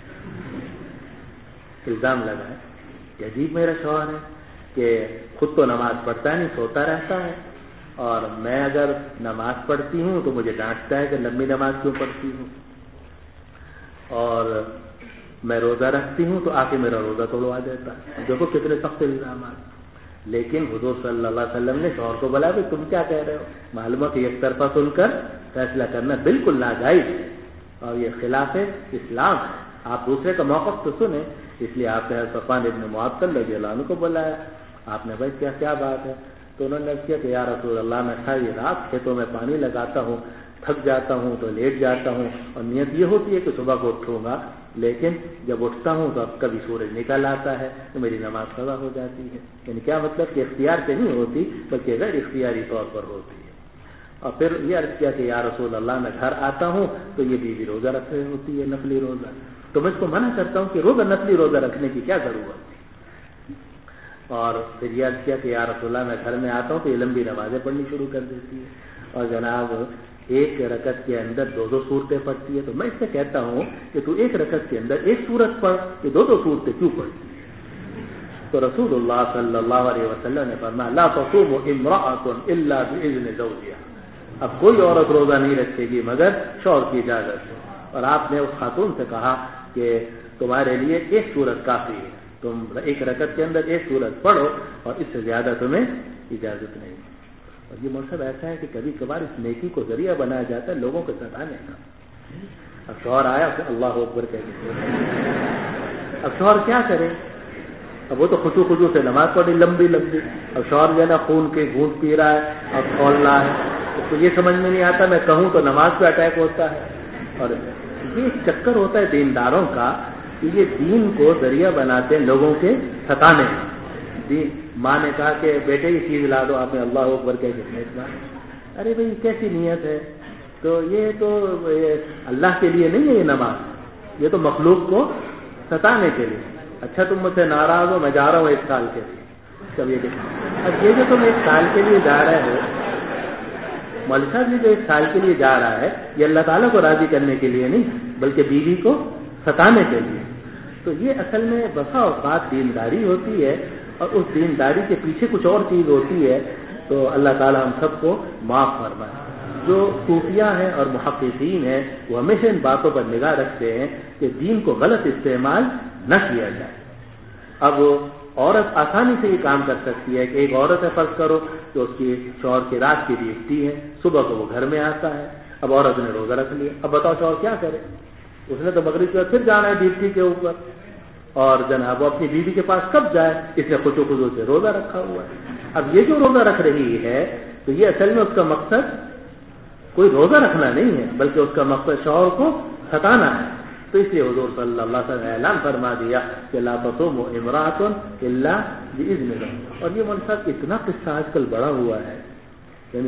الزام لگا ہے کہ عجیب میرا شوہر ہے کہ خود تو نماز پڑھتا ہے نہیں، سوتا رہتا ہے. اور میں اگر نماز پڑھتی ہوں تو مجھے ڈانٹتا ہے کہ لمبی نماز کیوں پڑھتی ہوں، اور میں روزہ رکھتی ہوں تو آ کے میرا روزہ توڑوا دیتا ہے۔ دیکھو کتنے سخت الزامات۔ لیکن حضور صلی اللہ علیہ وسلم نے شوہر کو بولا کہ تم کیا کہہ رہے ہو، معلوم ہے کہ ایک طرفہ سن کر فیصلہ کرنا بالکل ناجائز ہے اور یہ خلاف اسلام ہے، آپ دوسرے کا موقف تو سنیں۔ اس لیے آپ نے صفوان ابن معطل رضی اللہ عنہ کو بلایا، آپ نے بھائی کیا بات ہے؟ تو انہوں نے کیا کہ یا رسول اللہ میں ساری رات کھیتوں میں پانی لگاتا ہوں، تھک جاتا ہوں تو لیٹ جاتا ہوں، اور نیت یہ ہوتی ہے کہ صبح کو اٹھوں گا، لیکن جب اٹھتا ہوں تو اب کبھی سورج نکل آتا ہے تو میری نماز قضا ہو جاتی ہے۔ یعنی کیا مطلب کہ اختیار سے نہیں ہوتی بلکہ غیر اختیاری طور پر ہوتی ہے۔ اور پھر یہ عرض کیا کہ یا رسول اللہ میں گھر آتا ہوں تو یہ بیوی روزہ رکھ رہی ہوتی ہے، نفلی روزہ، تو میں اس کو منع کرتا ہوں کہ روزہ نفلی روزہ رکھنے کی کیا ضرورت ہے۔ اور پھر یہ عرض کیا کہ یا رسول اللہ میں گھر میں آتا ہوں تو یہ لمبی نمازیں پڑھنی شروع کر دیتی ہے، اور جناب ایک رکعت کے اندر 2 صورتیں پڑھتی ہے، تو میں اس سے کہتا ہوں کہ تو ایک رکعت کے اندر ایک سورت پڑھ، یہ 2 صورتیں کیوں پڑھتی ہے؟ تو رسول اللہ صلی اللہ علیہ وسلم نے فرمایا لا تصوم امرأة الا باذن زوجها، اب کوئی عورت روزہ نہیں رکھے گی مگر شوہر کی اجازت سے۔ اور آپ نے اس خاتون سے کہا کہ تمہارے لیے ایک سورت کافی ہے، تم ایک رکعت کے اندر ایک سورت پڑھو اور اس سے زیادہ تمہیں اجازت نہیں۔ اور یہ مقصد ایسا ہے کہ کبھی کبھار اس نیکی کو ذریعہ بنایا جاتا ہے لوگوں کو ستانے کا۔ اب شوہر آیا کہ اللہ اکبر کہہ کے، اب شوہر کیا کرے؟ اب وہ تو خشوع سے نماز پڑھی لمبی، اب شوہر جو ہے نا خون کے گھونٹ پی رہا ہے اور کھول رہا ہے، اس کو یہ سمجھ میں نہیں آتا میں کہوں تو نماز پہ اٹیک ہوتا ہے۔ اور یہ چکر ہوتا ہے دینداروں کا کہ یہ دین کو ذریعہ بناتے ہیں لوگوں کے ستانے کا۔ ماں نے کہا کہ بیٹے یہ چیز لا دو، آپ نے اللہ اکبر کہہ کے ارے بھائی کیسی نیت ہے؟ تو یہ تو اللہ کے لیے نہیں ہے یہ نماز، یہ تو مخلوق کو ستانے کے لیے۔ اچھا تم مجھ سے ناراض ہو، میں جا رہا ہوں 1 سال کے لیے، اب یہ جو تم 1 سال کے لیے جا رہے ہو، مولوی صاحب یہ جو 1 سال کے لیے جا رہا ہے یہ اللہ تعالیٰ کو راضی کرنے کے لیے نہیں بلکہ بیوی کو ستانے کے لیے۔ تو یہ اصل میں بسا اوقات دینداری ہوتی ہے اور اس دینداری کے پیچھے کچھ اور چیز ہوتی ہے، تو اللہ تعالیٰ ہم سب کو معاف فرمائے۔ جو صوفیہ ہیں اور محققین ہیں وہ ہمیشہ ان باتوں پر نگاہ رکھتے ہیں کہ دین کو غلط استعمال نہ کیا جائے۔ اب عورت آسانی سے یہ کام کر سکتی ہے کہ ایک عورت ہے فرض کرو کہ اس کی شوہر کی رات کی ڈیوٹی ہے، صبح کو وہ گھر میں آتا ہے، اب عورت نے روزہ رکھ لیا، اب بتاؤ شوہر کیا کرے؟ اس نے تو مغرب کے بعد پھر جانا ہے ڈیوٹی کے اوپر، اور جناب وہ اپنی بیوی کے پاس کب جائے؟ اس نے خشوع سے روزہ رکھا ہوا ہے۔ اب یہ جو روزہ رکھ رہی ہے تو یہ اصل میں اس کا مقصد کوئی روزہ رکھنا نہیں ہے بلکہ اس کا مقصد شوہر کو ستانا ہے۔ تو اس لیے حضور صلی اللہ علیہ وسلم نے اعلان فرما دیا کہ لا تصوم امرأة الا باذن زوجها۔ اور یہ منصب اتنا قصہ آج کل بڑا ہوا ہے، یعنی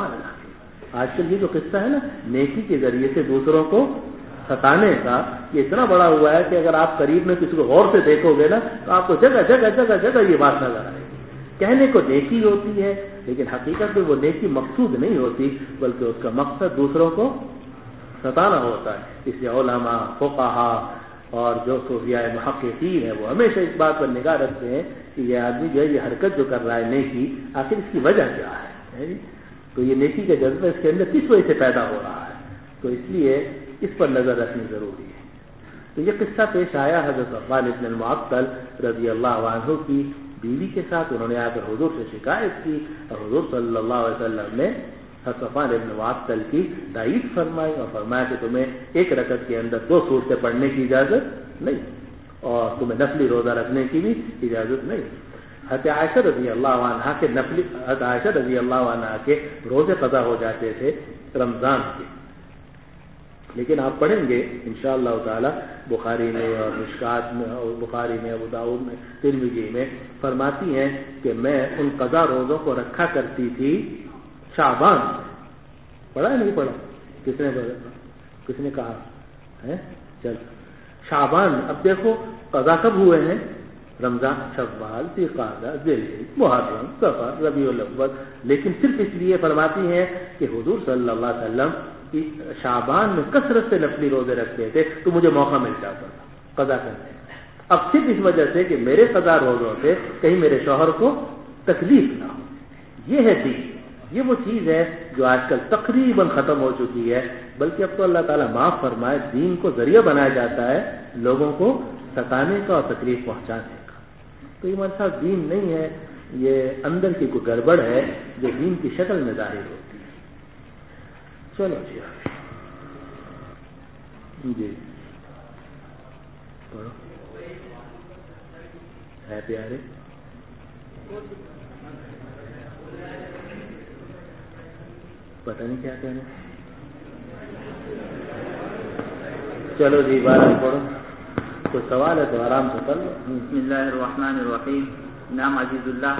اللہ آج کل یہ جو قصہ ہے نا نیکی کے ذریعے سے دوسروں کو ستانے کا، یہ اتنا بڑا ہوا ہے کہ اگر آپ قریب میں کسی کو غور سے دیکھو گے نا تو آپ کو جگہ جگہ یہ بات نظر آئے گی۔ کہنے کو نیکی ہوتی ہے لیکن حقیقت میں وہ نیکی مقصود نہیں ہوتی بلکہ اس کا مقصد دوسروں کو ستانا ہوتا ہے۔ اس لیے علماء، فقہا اور جو صوفیاء محققین ہیں وہ ہمیشہ اس بات پر نگاہ رکھتے ہیں کہ یہ آدمی جو ہے یہ حرکت جو کر رہا ہے نیکی، آخر اس کی وجہ کیا ہے؟ تو یہ نیکی کا جذبہ اس کے اندر کس وجہ سے پیدا ہو رہا ہے؟ تو اس لیے اس پر نظر رکھنی ضروری ہے۔ تو یہ قصہ پیش آیا حضرت صفوان ابن المعطل رضی اللہ عنہ کی بیوی کے ساتھ، انہوں نے آ کر حضور سے شکایت کی اور حضور صلی اللہ علیہ وسلم نے حضرت صفوان ابن معطل کی تائید فرمائی اور فرمایا کہ تمہیں 1 رکعت کے اندر 2 صورتیں پڑھنے کی اجازت نہیں اور تمہیں نفلی روزہ رکھنے کی بھی اجازت نہیں۔ حضرت عائشہ رضی اللہ عنہ کے حضرت عائشہ رضی اللہ عنہ کے روزے قضا ہو جاتے تھے رمضان کے، لیکن آپ پڑھیں گے انشاءاللہ تعالی بخاری میں اور مشکات میں اور بخاری میں ابو داؤد میں ترمذی میں فرماتی ہیں کہ میں ان قضا روزوں کو رکھا کرتی تھی شعبان۔ پڑھا ہے نہیں پڑھا؟ کس نے کہا ہے؟ چل شعبان۔ اب دیکھو قضا کب ہوئے ہیں؟ رمضان، شوال، ذوالقعدہ، ذوالحجہ، محرم، صفر، ربیع الاول، لیکن صرف اس لیے فرماتی ہیں کہ حضور صلی اللہ علیہ وسلم شعبان میں کثرت سے نفلی روزے رکھتے تھے تو مجھے موقع مل جاتا تھا قضا کرنے کا۔ اب صرف اس وجہ سے کہ میرے قضا روزوں سے کہیں میرے شوہر کو تکلیف نہ ہو، یہ ہے دین۔ یہ وہ چیز ہے جو آج کل تقریباً ختم ہو چکی ہے، بلکہ اب تو اللہ تعالیٰ معاف فرمائے، دین کو ذریعہ بنایا جاتا ہے لوگوں کو ستانے کا اور تکلیف پہنچانے کا۔ تو یہ ہمارے ساتھ دین نہیں ہے، یہ اندر کی کوئی گڑبڑ ہے جو دین کی شکل میں ظاہر ہوتی ہے۔ چلو جی پڑھو ہے پیارے۔ پتہ نہیں کیا کہنا۔ چلو جی بارہ پڑھو، کوئی سوال ہے تو آرام سے کر لو۔ بسم اللہ الرحمن الرحیم۔ نام عزیز اللہ،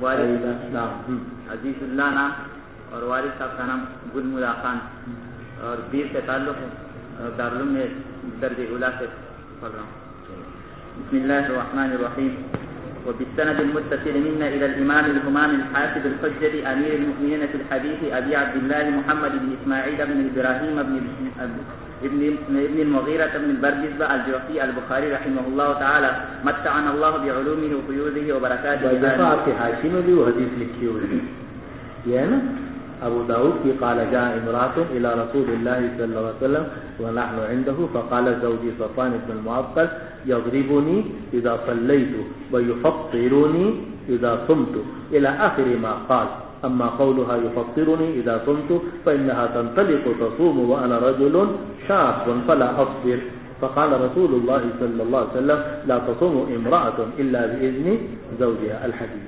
عزیز اللہ نام، اور والد صاحب کا نام گل ملا خان، اور بیر سے تعلق دارالعلوم میں درج اولا سے پڑھ رہا ہوں۔ بسم اللہ الرحمن الرحیم۔ وبالسند المتصل منا إلى الإمام الهمام الحافظ الحجة أمير المؤمنين في الحديث أبي عبد الله محمد بن إسماعيل بن إبراهيم ابن المغيرة بن البردزبة الجعفي البخاري رحمه الله تعالى، متعنا الله بعلومه وفيوضه وبركاته۔ دفعہ آپ کے حاشی میں بھی وہ حدیث لکھی ہوئی ہے، یہ ہے نا ابو داؤد کی، قال جاء امرأة إلى رسول الله صلى الله عليه وسلم ونحن عنده فقال زوجي صفوان بن المعطل يضربني إذا صليت ويفطرني إذا صمت إلى آخر ما قال. أما قولها يفطرني إذا صمت فإنها تنطلق تصوم وأنا رجل شاب فلا أصبر. فقال رسول الله صلى الله عليه وسلم لا تصوم امرأة إلا بإذن زوجها. الحديث.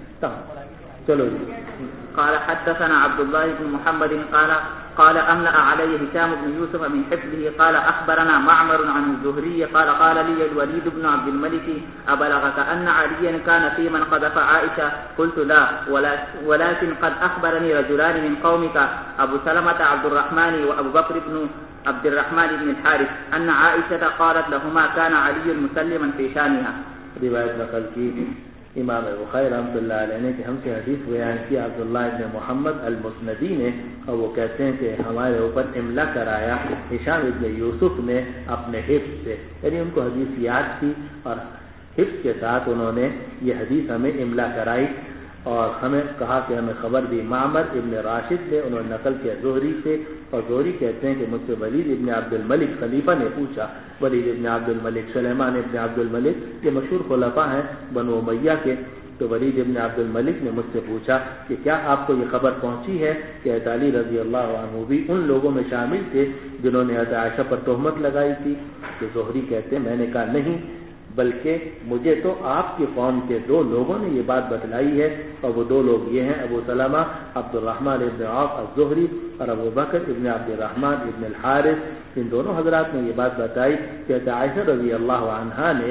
چلو جی. قال حدثنا عبد الله بن محمد قال أملأ علي هشام بن يوسف من حفظه قال أخبرنا معمر عن الزهري قال قال لي الوليد بن عبد الملك أبلغك أن عليا كان في من قذف عائشة؟ قلت لا، ولكن قد أخبرني رجلان من قومك أبو سلمة عبد الرحمن وأبو بكر بن عبد الرحمن بن الحارث أن عائشة قالت لهما كان علي مسلما في شانها. روایت نقل کی امام بخاری رحمۃ اللہ علیہ نے کہ ہم سے حدیث بیان کی عبداللہ ابن محمد المسندی نے، اور وہ کہتے ہیں کہ ہمارے اوپر املا کرایا ہشام ابن یوسف نے اپنے حفظ سے، یعنی ان کو حدیث یاد تھی اور حفظ کے ساتھ انہوں نے یہ حدیث ہمیں املا کرائی، اور ہمیں کہا کہ ہمیں خبر دی معمر ابن راشد نے، انہوں نے نقل کیا زہری سے، اور زہری کہتے ہیں کہ مجھ سے ولید ابن عبد الملک خلیفہ نے پوچھا، ولید ابن عبد الملک، سلیمان ابن عبد الملک یہ مشہور خلفاء ہیں بنو امیہ کے، تو ولید ابن عبد الملک نے مجھ سے پوچھا کہ کیا آپ کو یہ خبر پہنچی ہے کہ حضرت علی رضی اللہ عنہ بھی ان لوگوں میں شامل تھے جنہوں نے حضرت عائشہ پر تہمت لگائی تھی؟ کہ زہری کہتے ہیں میں نے کہا نہیں، بلکہ مجھے تو آپ کی قوم کے دو لوگوں نے یہ بات بتلائی ہے، اور وہ دو لوگ یہ ہیں ابو سلمہ عبد الرحمن ابن عوف الزہری اور ابو بکر ابن عبد الرحمن ابن الحارث، ان دونوں حضرات نے یہ بات بتائی کہ عائشہ رضی اللہ عنہا نے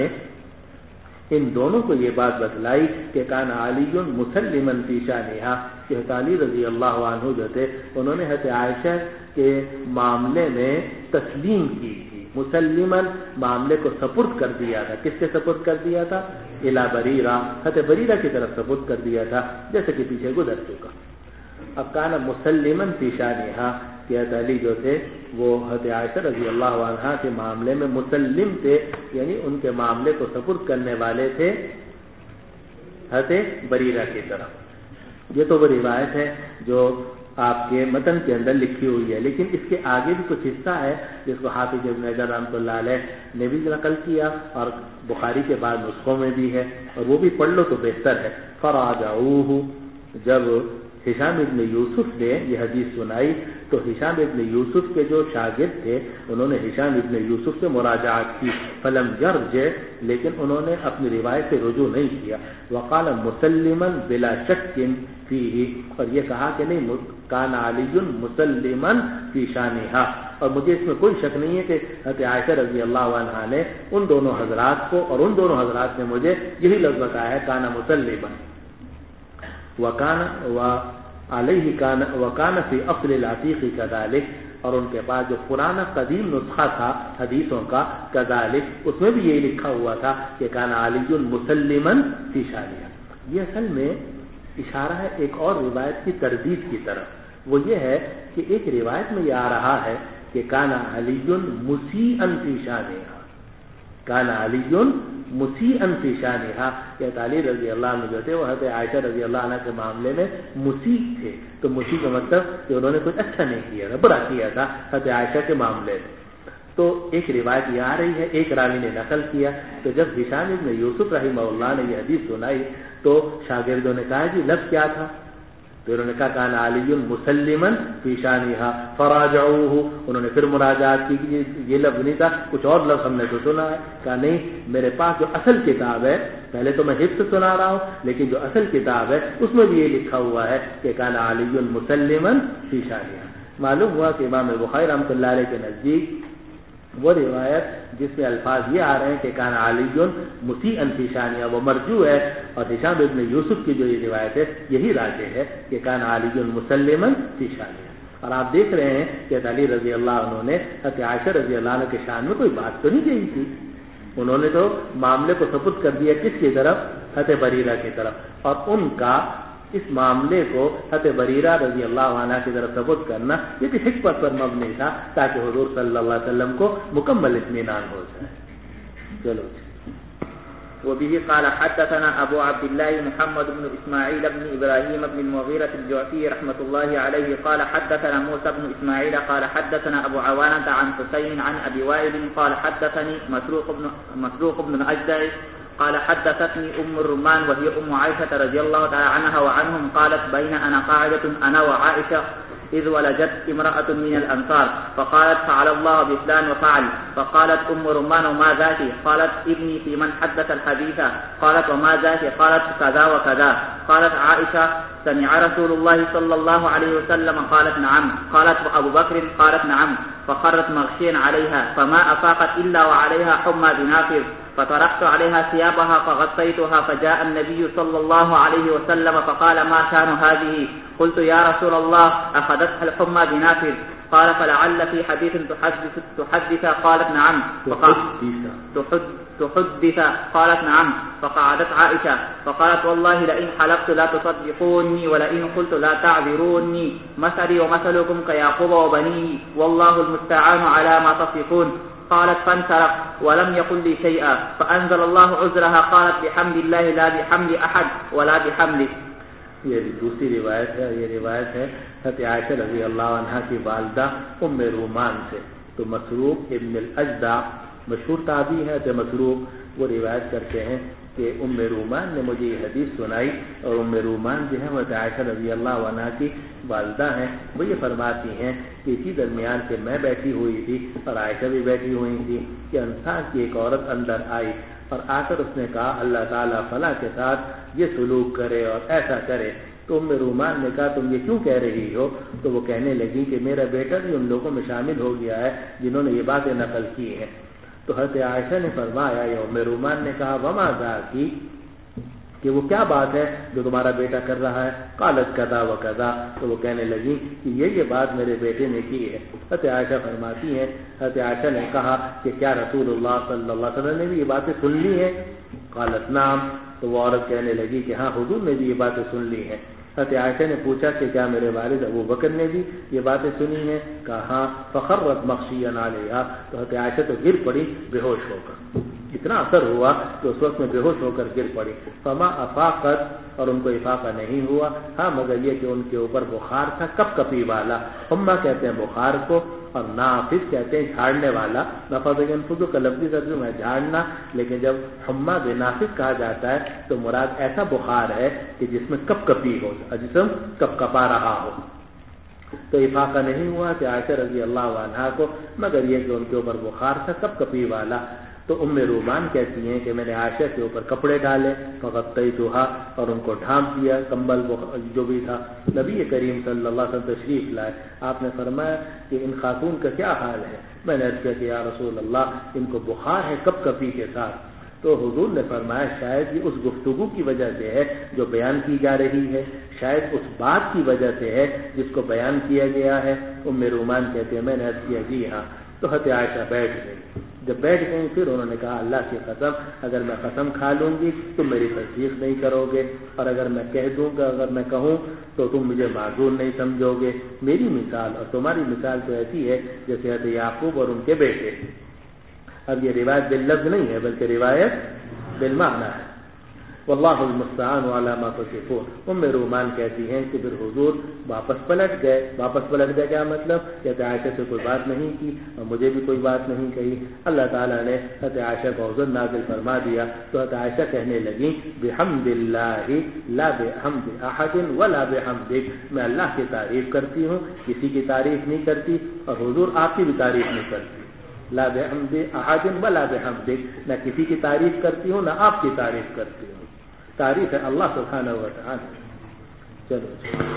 ان دونوں کو یہ بات بتلائی کہ کان علی مسلما فی شانہا، کہ علی رضی اللہ عنہ جو تھے انہوں نے حضرت عائشہ کے معاملے میں تسلیم کی، مسلمن معاملے کو سپرد کر دیا تھا۔ کس کے سپرد کر دیا تھا؟ الی بریرہ، حضرت بریرہ کی طرف سپرد کر دیا تھا، جیسے کہ پیچھے گزر چکا۔ اب کان مسلمن فی شانہا، کہ حضرت علی جو تھے وہ حضرت عائشہ رضی اللہ عنہا کے معاملے میں مسلم تھے، یعنی ان کے معاملے کو سپرد کرنے والے تھے حضرت بریرہ کی طرف۔ یہ تو وہ روایت ہے جو آپ کے متن کے اندر لکھی ہوئی ہے، لیکن اس کے آگے بھی کچھ حصہ ہے جس کو حافظ ابن حجر رحمۃ اللہ علیہ نے بھی نقل کیا، اور بخاری کے بعد نسخوں میں بھی ہے، اور وہ بھی پڑھ لو تو بہتر ہے۔ فراجعوہ، جب ہشام ابن یوسف نے یہ حدیث سنائی تو ہشام ابن یوسف کے جو شاگرد تھے انہوں نے ہشام ابن یوسف سے مراجعات کی، فلم یرجع، لیکن انہوں نے اپنی روایت سے رجوع نہیں کیا، وقال مسلما بلا شک فیہ، اور یہ کہا کہ نہیں کان علی مسلما فی شانہا، اور مجھے اس میں کوئی شک نہیں ہے کہ حضرت عائشہ رضی اللہ عنہا نے ان دونوں حضرات کو، اور ان دونوں حضرات نے مجھے یہی لفظ بتایا ہے کان مسلما، وکان فی اصل العتیق کذالک، اور ان کے پاس جو پرانا قدیم نسخہ تھا حدیثوں کا کذالک، اس میں بھی یہی لکھا ہوا تھا کہ کان علی مسلما فی شانہا۔ یہ اصل میں اشارہ ہے ایک اور روایت کی تردید کی طرف، وہ یہ ہے کہ ایک روایت میں یہ آ رہا ہے کہ کان علی مسیئا فی شانہا، کان علی مسیئا فی شانہا، کہ علی رضی اللہ عنہ جو تھے وہ حضرت عائشہ رضی اللہ عنہ کے معاملے میں مسیء تھے. تو مسیء کا مطلب کہ انہوں نے کچھ اچھا نہیں کیا تھا، برا کیا تھا حضرت عائشہ کے معاملے میں. تو ایک روایت یہ آ رہی ہے، ایک راوی نے نقل کیا، تو جب ہشام ابن یوسف رحمہ اللہ نے یہ حدیث سنائی تو شاگردوں نے کہا جی لفظ کیا تھا؟ تو انہوں نے کہا کان علی مسلما فی شانہا فراجعوہ. انہوں نے پھر مراجعات کی کہ یہ لفظ نہیں تھا، کچھ اور لفظ ہم نے تو سنا ہے. کہا نہیں، میرے پاس جو اصل کتاب ہے، پہلے تو میں حفظ سنا رہا ہوں، لیکن جو اصل کتاب ہے اس میں بھی یہ لکھا ہوا ہے کہ کان علی مسلما فی شانہا. معلوم ہوا کہ امام بخاری رحمۃ اللہ علیہ کے نزدیک وہ روایت جس میں الفاظ یہ آ رہے ہیں کہ کان علی مسیئا فی شانہا وہ مرجوع ہے، اور ہشام ابن یوسف کی جو یہ روایت ہے یہی راجح ہے کہ کان علی مسلما فی شانہا. اور آپ دیکھ رہے ہیں کہ علی رضی اللہ عنہ نے حضرت عائشہ رضی اللہ عنہ کے شان میں کوئی بات تو نہیں کہی تھی. انہوں نے تو معاملے کو ثبوت کر دیا کس کی طرف؟ حضرت بریرہ کی طرف. اور ان کا اس معاملے کو حضرت بریرہ رضی اللہ عنہ کی طرف ثبوت کرنا یہ بھی حکمت پر مبنی تھا تاکہ حضور صلی اللہ علیہ وسلم کو مکمل اطمینان ہو جائے. چلو. وبه قال حدثنا ابو عبد الله محمد بن اسماعيل بن ابراهيم بن المغيرة الجعفي رحمة الله عليه قال حدثنا موسى بن اسماعيل قال حدثنا ابو عوانة عن حسين عن ابي وائل قال حدثني مسروق بن اجدع قال حدثتني الرمان وهي عائشة رضي الله تعالى عنها وعنهم قالت بين انا قاعدة انا وعائشة إذ ولجت امرأة من الأنصار فقالت فعل الله بفلان وفعل. فقالت رمان وما ذاك؟ قالت ابني في من حدث الحديث. قالت وما ذاك؟ قالت كذا وكذا. قالت عائشة سمع رسول الله صلى الله عليه وسلم؟ قالت نعم. قالت وأبو بكر؟ قالت نعم. فخرت مغشيا عليها فما أفاقت إلا وعليها حمى بنافر فطرحت عليها ثيابها فغطيتها فجاء النبي صلى الله عليه وسلم فقال ما شأن هذه؟ قلت يا رسول الله أخذتها الحمى بنافر. قال فلعل في حديث تحدث. قالت نعم. تحدث. قالت نعم. فقعدت عائشة فقالت والله لئن حلفت لا تصدقوني ولئن قلت لا تعذروني مثلي ومثلكم كيعقوب وبنيه والله المستعان على ما تصفون. قالت فانصرف ولم يقل لي شيئا فأنزل الله عذرها. قالت بحمد الله لا بحمد أحد ولا بحمده. یہ دوسری روایت ہے. یہ روایت ہے حضرت عائشہ رضی اللہ عنہ کی والدہ ام رومان سے. تو مسروق ابن الاجدع مشہور تابعی ہے. تو مسروق وہ روایت کرتے ہیں کہ ام رومان نے مجھے یہ حدیث سنائی، اور ام رومان جو ہے حضرت عائشہ رضی اللہ عنہ کی والدہ ہیں. وہ یہ فرماتی ہیں کہ اسی درمیان سے میں بیٹھی ہوئی تھی اور عائشہ بھی بیٹھی ہوئی تھی کہ انصار کی ایک عورت اندر آئی اور آ کر اس نے کہا اللہ تعالیٰ فلاں کے ساتھ یہ سلوک کرے اور ایسا کرے. تو ام رومان نے کہا تم یہ کیوں کہہ رہی ہو؟ تو وہ کہنے لگی کہ میرا بیٹا بھی ان لوگوں میں شامل ہو گیا ہے جنہوں نے یہ باتیں نقل کی ہیں. تو حضرت عائشہ نے فرمایا یا ام رومان نے کہا وما ذاکی، کہ وہ کیا بات ہے جو تمہارا بیٹا کر رہا ہے؟ قالت کذا و کذا. تو وہ کہنے لگی کہ یہ بات میرے بیٹے نے کی ہے. حضرت عائشہ فرماتی ہیں حضرت عائشہ نے کہا کہ کیا رسول اللہ صلی اللہ علیہ وسلم نے بھی یہ باتیں سن لی ہیں؟ قالت نعم. تو وہ عورت کہنے لگی کہ ہاں حضور نے بھی یہ باتیں سن لی ہیں. حضرت عائشہ نے پوچھا کہ کیا میرے والد ابو بکر نے بھی یہ باتیں سنی ہیں؟ کہا ہاں. فخرت مغشیا علیہا. تو حضرت عائشہ تو گر پڑی بے ہوش ہو کر. اتنا اثر ہوا کہ اس وقت میں بے ہوش ہو کر گر پڑی. فما افاقت، اور ان کو افاقہ نہیں ہوا، ہاں مگر یہ کہ ان کے اوپر بخار تھا کپ کپی والا. حمہ کہتے ہیں بخار کو، اور نافذ کہتے ہیں جھاڑنے والا. نفذ ينفذ کا لفظی ترجمہ ہے جھاڑنا، لیکن جب حمہ بے نافذ کہا جاتا ہے تو مراد ایسا بخار ہے کہ جس میں کپ کپی ہو، جسم کپ کپا رہا ہو. تو افاقہ نہیں ہوا کہ عائشہ رضی اللہ عنہا کو، مگر یہ کہ ان کے اوپر بخار تھا کپ کپی والا. تو ام رومان کہتی ہیں کہ میں نے عائشہ کے اوپر کپڑے ڈالے فغطیتھا، اور ان کو ڈھانپ دیا، کمبل جو بھی تھا. نبی کریم صلی اللہ علیہ وسلم تشریف لائے. آپ نے فرمایا کہ ان خاتون کا کیا حال ہے؟ میں نے عرض کیا کہ یا رسول اللہ ان کو بخار ہے کپ کپی کے ساتھ. تو حضور نے فرمایا شاید یہ اس گفتگو کی وجہ سے ہے جو بیان کی جا رہی ہے، شاید اس بات کی وجہ سے ہے جس کو بیان کیا گیا ہے. ام رومان کہتے ہیں میں نے عرض کیا جی ہاں. تو حضرت عائشہ بیٹھ گئی. جب بیٹھ گئی پھر انہوں نے کہا اللہ کی قسم اگر میں قسم کھا لوں گی تم میری تصدیق نہیں کرو گے، اور اگر میں کہہ دوں گا، اگر میں کہوں تو تم مجھے معذور نہیں سمجھو گے. میری مثال اور تمہاری مثال تو ایسی ہے جیسے حضرت یعقوب اور ان کے بیٹے. اب یہ روایت باللفظ نہیں ہے بلکہ روایت بالمعنی ہے. واللہ المستعان علی ما تصفون. ام رومان کہتی ہیں کہ پھر حضور واپس پلٹ گئے. کیا مطلب؟ کہ عائشہ سے کوئی بات نہیں کی اور مجھے بھی کوئی بات نہیں کہی. اللہ تعالیٰ نے حضرت عائشہ کو حضور نازل فرما دیا تو حضرت عائشہ کہنے لگیں بحمد اللہ لا بحمد احد ولا بحمدک. میں اللہ کی تعریف کرتی ہوں, کسی کی تعریف نہیں کرتی, اور حضور آپ کی بھی تعریف نہیں کرتی. لا بحمد احد ولا بحمدک, نہ کسی کی تعریف کرتی ہوں نہ آپ کی تعریف کرتی ہوں. تعریف ہے اللہ سبحانہ و تعالی. چلو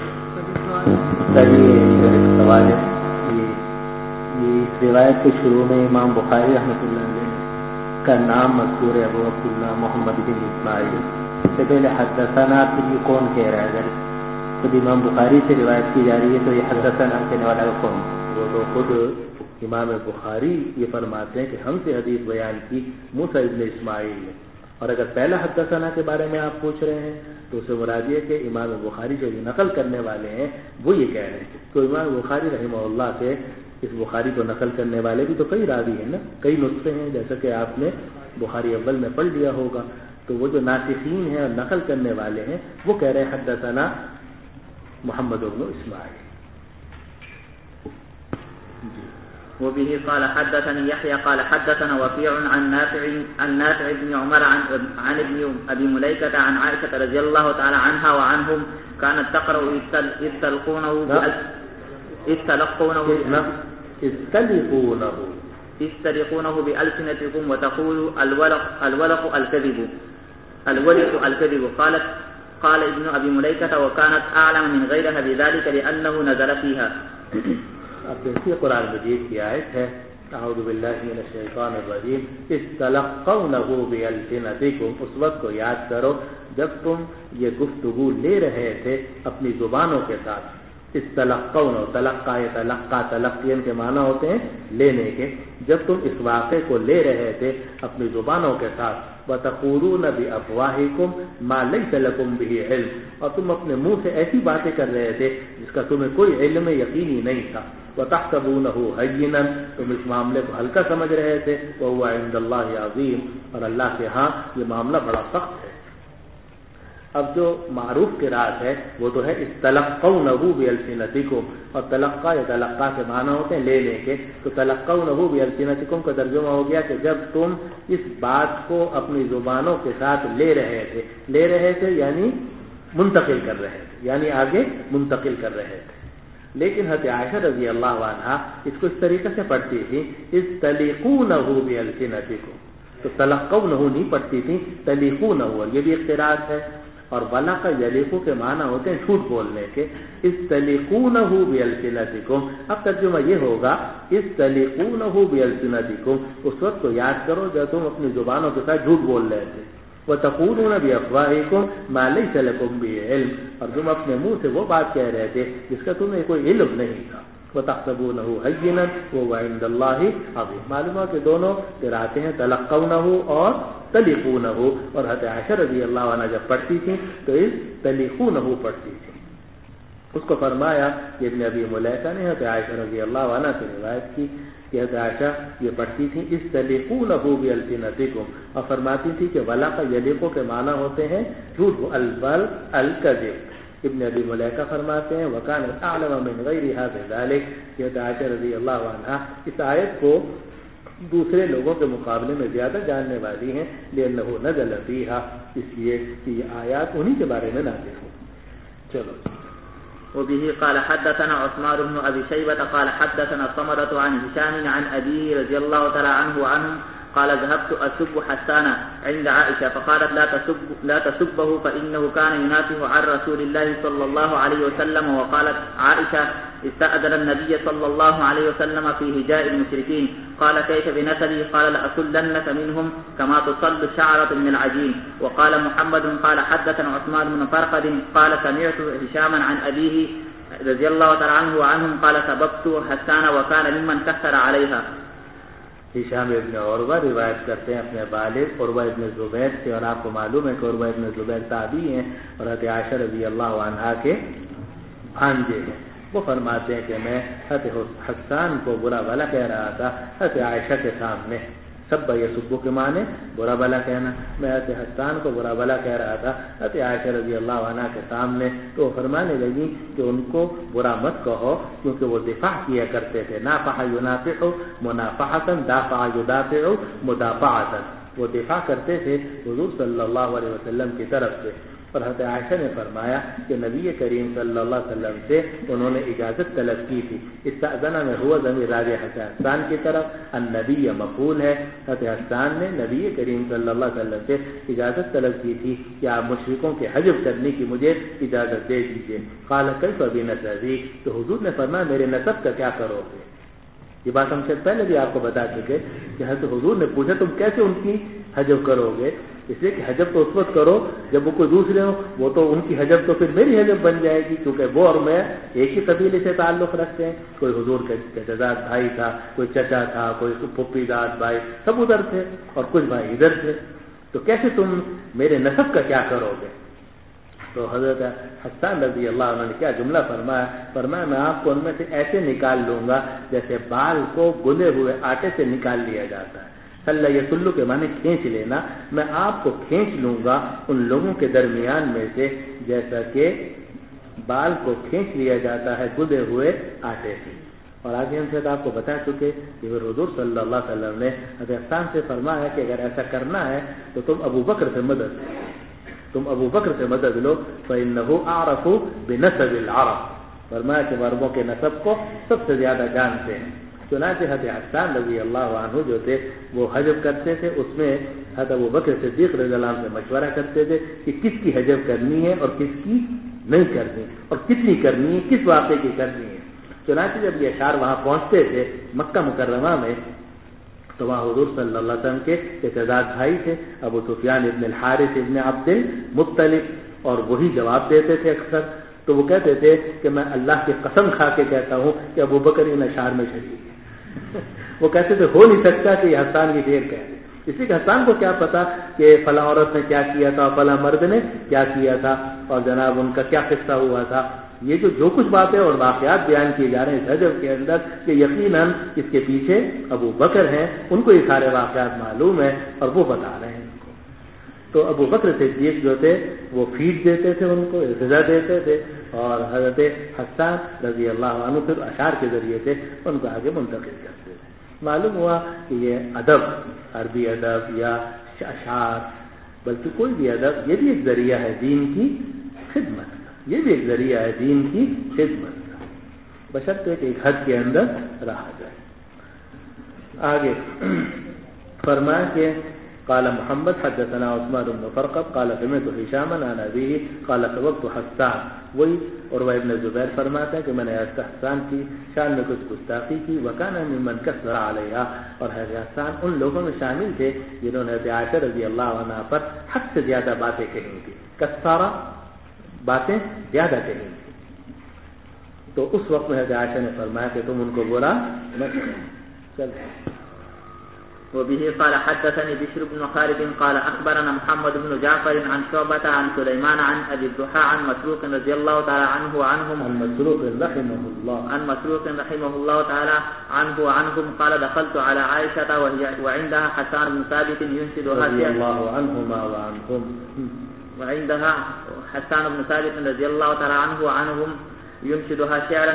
سوال ہے. یہ اس روایت کے شروع میں امام بخاری رحمۃ اللہ علیہ کا نام مذکور ہے, ابو عبداللہ محمد بن اسماعیل. سے پہلے حدثنا, تو یہ کون کہہ رہا ہے؟ اگر خود امام بخاری سے روایت کی جا رہی ہے تو یہ حدثنا کہنے والا کون؟ وہ تو خود امام بخاری یہ فرماتے ہیں کہ ہم سے حدیث بیان کی موسیٰ ابن اسماعیل نے. اور اگر پہلا حدثنا کے بارے میں آپ پوچھ رہے ہیں تو اسے مراد یہ کہ امام بخاری جو نقل کرنے والے ہیں وہ یہ کہہ رہے ہیں. تو امام بخاری رحمہ اللہ سے اس بخاری کو نقل کرنے والے بھی تو کئی راوی ہیں نا, کئی نسخے ہیں, جیسا کہ آپ نے بخاری اول میں پڑھ لیا ہوگا. تو وہ جو ناسخین ہیں اور نقل کرنے والے ہیں وہ کہہ رہے ہیں حدثنا محمد بن اسماعیل. وبه قال حدثني يحيى قال حدثنا وكيع عن نافع بن عمر عن ابن ابي مليكة عن عائشة رضي الله تعالى عنها وعنهم كانت تقرأ استلقونه بألسنتكم وتقول الولق الكذب. قال ابن ابي مليكة وكانت اعلم من غيرها بذلك لانه نزل فيها. اب دیکھیے قرآن مجید کی آیت ہے اعوذ باللہ من الشیطان الرجیم استلقونه بألسنتکم. اس وقت کو یاد کرو جب تم یہ گفتگو لے رہے تھے اپنی زبانوں کے ساتھ. استلقونه, تلقا یتلقا تلقین کے معنی ہوتے ہیں لینے کے. جب تم اس واقعے کو لے رہے تھے اپنی زبانوں کے ساتھ وتقولون بافواہکم ما لیس لکم به علم, اور تم اپنے منہ سے ایسی باتیں کر رہے تھے جس کا تمہیں کوئی علم یقینی نہیں تھا. وتحسبونه هینا, تم اس معاملے کو ہلکا سمجھ رہے تھے. وهو عند اللہ عظیم, اور اللہ کے ہاں یہ معاملہ بڑا سخت ہے. اب جو معروف قرات ہے وہ تو ہے استلقونه بألسنتکم, اور تلقا یا تلقا کے معنی ہوتے ہیں لینے کے. تو تلقونه بألسنتکم کا ترجمہ ہو گیا کہ جب تم اس بات کو اپنی زبانوں کے ساتھ لے رہے تھے یعنی منتقل کر رہے تھے, یعنی آگے منتقل کر رہے تھے. لیکن حضرت عائشہ رضی اللہ عنہا اس کو اس طریقے سے پڑھتی تھی استلقونه بألسنتکم, تو تلقونه نہیں پڑھتی تھی تلیقونه, اور یہ بھی ایک قرات ہے. اور ولق یلیقو کے معنی ہوتے ہیں جھوٹ بولنے کے. استلیقونه بألسنتکم, اب ترجمہ یہ ہوگا استلیقونه بألسنتکم, اس وقت کو یاد کرو جب تم اپنی زبانوں کے ساتھ جھوٹ بول رہے تھے. وتقولون بافواہکم ما لیس لکم به علم, اور تم اپنے منہ سے وہ بات کہہ رہے تھے جس کا تمہیں کوئی علم نہیں تھا. وتحسبونه هینا وهو عند اللہ عظیم. معلوم ہے کہ دونوں قراتیں ہیں تلقونه اور تلیقونه, اور حضرت عائشہ رضی اللہ عنہ جب پڑھتی تھیں تو اس تلیقونه پڑھتی تھیں. اس کو فرمایا کہ ابن ابی ملیکہ نے حضرت عائشہ رضی اللہ عنہ سے روایت کی کہ حضرت عائشہ یہ پڑھتی تھیں استلیقونه بألسنتکم, اور فرماتی تھی کہ ولق یلیقو کے معنی ہوتے ہیں جھوٹ, الکذب. ابن ابی ملیکہ فرماتے ہیں وکانت اعلم من غیرها بذلک, کہ حضرت عائشہ رضی اللہ عنہا اس آیت کو دوسرے لوگوں کے مقابلے میں زیادہ جاننے والی ہیں. لأنه نزل فیہا, اس لیے کہ یہ آیات انہی کے بارے میں نازل ہوں. چلو. وبه قال حدثنا عثمان بن ابي شيبة قال حدثنا ثمرة عن هشام عن ابيه رضي الله تعالى عنه وعنهم قال ذهبت أسب حسانا عند عائشة فقالت لا تسبه فإنه كان ينافه عن رسول الله صلى الله عليه وسلم. وقالت عائشة استأذن النبي صلى الله عليه وسلم في هجاء المشركين قال كيف بنسبي قال لأسلنك منهم كما تصل شعرة من العجين. وقال محمد قال حدثنا عثمان بن فرقد قال سمعت هشاما عن أبيه رضي الله تعالى عنه وعنهم قال سببت حسان وكان ممن كثر عليها. ہشام ابن عروہ روایت کرتے ہیں اپنے والد عروہ ابن زبیر سے, اور آپ کو معلوم ہے کہ عروہ ابن زبیر تابعی ہیں اور حضرت عائشہ رضی اللہ عنہا کے بھانجے ہیں. وہ فرماتے ہیں کہ میں حضرت حسان کو برا بھلا کہہ رہا تھا حضرت عائشہ کے سامنے. سب یسبو کے معنی برا بلا کہنا. میں حضرت حسان کو برا بلا کہہ رہا تھا حضرت عائشہ رضی اللہ عنہ کے سامنے, تو وہ فرمانے لگی کہ ان کو برا مت کہو کیونکہ وہ دفاع کیا کرتے تھے. نافح ینافح منافحۃ, دافع یدافع مدافعۃ, وہ دفاع کرتے تھے حضور صلی اللہ علیہ وسلم کی طرف سے. اور حضرت عائشہ نے فرمایا کہ نبی کریم صلی اللہ علیہ وسلم سے انہوں نے اجازت طلب کی تھی. استأذن میں ہوا ضمیر راجع حضرت حسان کی طرف, النبی مفعول ہے. حضرت حسان نے نبی کریم صلی اللہ علیہ وسلم سے اجازت طلب کی تھی کہ آپ مشرکوں کے حجب کرنے کی مجھے اجازت دے دیجیے. قال کیف بنسبی, تو حضور نے فرمایا میرے نسب کا کیا کرو گے. یہ بات ہم سے پہلے بھی آپ کو بتا چکے کہ حضرت حضور نے پوچھا تم کیسے ان کی حجب کرو گے. اس لیے کہ حجب تو اس وقت کرو جب وہ کوئی دوسرے ہو, وہ تو ان کی حجب تو پھر میری حجب بن جائے گی, کیونکہ وہ اور میں ایک ہی قبیلے سے تعلق رکھتے ہیں. کوئی حضور کے چچا بھائی تھا, کوئی چچا تھا, کوئی پھپھی داد بھائی, سب ادھر تھے اور کچھ بھائی ادھر تھے, تو کیسے تم میرے نسب کا کیا کرو گے. تو حضرت حسان رضی اللہ عنہ نے کیا جملہ فرمایا میں آپ کو ان میں سے ایسے نکال لوں گا جیسے بال کو گندے ہوئے آٹے سے نکال لیا جاتا ہے. صلی یسلو کے معنی کھینچ لینا, میں آپ کو کھینچ لوں گا ان لوگوں کے درمیان میں سے جیسا کہ بال کو کھینچ لیا جاتا ہے گندے ہوئے آٹے سے. اور آگے ہم سے آپ کو بتا چکے کہ حضور صلی اللہ علیہ وسلم نے حضرت حسان سے فرمایا کہ اگر ایسا کرنا ہے تو تم ابو بکر سے مدد لو, فإنه أعرف بنسب العرب, فرمایا کہ عربوں کے نسب کو سب سے زیادہ جانتے ہیں. چنانچہ حضرت حسان رضی اللہ عنہ جو تھے وہ حجب کرتے تھے, اس میں حضرت ابو بکر صدیق رضی اللہ عنہ سے مشورہ کرتے تھے کہ کس کی حجب کرنی ہے اور کس کی نہیں کرنی, اور کتنی کرنی ہے, کس واقعے کی کرنی ہے. چنانچہ جب یہ اشعار وہاں پہنچتے تھے مکہ مکرمہ میں, تو وہاں حضور صلی اللہ علیہ وسلم کے اعتزاز بھائی تھے ابو سفیان ابن الحارث ابن عبد المطلب, اور وہی جواب دیتے تھے اکثر. تو وہ کہتے تھے کہ میں اللہ کی قسم کھا کے کہتا ہوں کہ ابو بکر ان اشعار میں شریک ہے. وہ کہتے تھے ہو نہیں سکتا کہ یہ حسان کی ڈھیر کہہ دے. اسی کہ حسان کو کیا پتا کہ فلاں عورت نے کیا کیا تھا, فلاں مرد نے کیا کیا تھا, اور جناب ان کا کیا قصہ ہوا تھا. یہ جو کچھ باتیں اور واقعات بیان کیے جا رہے ہیں اس حجب کے اندر, کہ یقیناً اس کے پیچھے ابو بکر ہیں, ان کو یہ سارے واقعات معلوم ہیں اور وہ بتا رہے ہیں ان کو. تو ابو بکر صدیق جو تھے وہ فیڈ دیتے تھے, ان کو ارتضا دیتے تھے, اور حضرت حسان رضی اللہ عنہ پھر اشعار کے ذریعے سے ان کو آگے منتقل کرتے تھے. معلوم ہوا کہ یہ ادب, عربی ادب یا اشعار, بلکہ کوئی بھی ادب, یہ بھی ایک ذریعہ ہے دین کی خدمت کا, یہ بھی ایک ذریعہ ہے دین کی خدمت کا, بشرطے کہ ایک حد کے اندر رہا جائے. آگے فرمایا کہ قال محمد حدثنا عثمان بن فرقد قال سمعت هشاما عن ابيه قال سبقت حسان. وہی عروہ ابن زبیر فرماتا ہے کہ میں نے حسان کی شان میں کچھ گستاخی کی, وکان ممن کثر علیہا, اور حسان ان لوگوں میں شامل تھے جنہوں نے عائشہ رضی اللہ عنہا پر حد سے زیادہ باتیں کہی تھی, کثارہ باتیں زیادہ کہی تھی. تو اس وقت میں عائشہ نے فرمایا کہ تم ان کو برا مت کرو. چلو. وبه قال حدثني بشر بن خالد قال أخبرنا محمد بن جعفر عن شعبة عن سليمان عن أبي الضحى عن مسروق رضي الله تعالى عنه وعنهم عن مسروق رحمه الله تعالى عنه وعنهم قال دخلت على عائشة وعندها حسان بن ثابت ينشدها رضي الله عنهما وعنهم وعندها حسان بن ثابت رضي الله تعالى عنه وعنهم ينشدها شعرا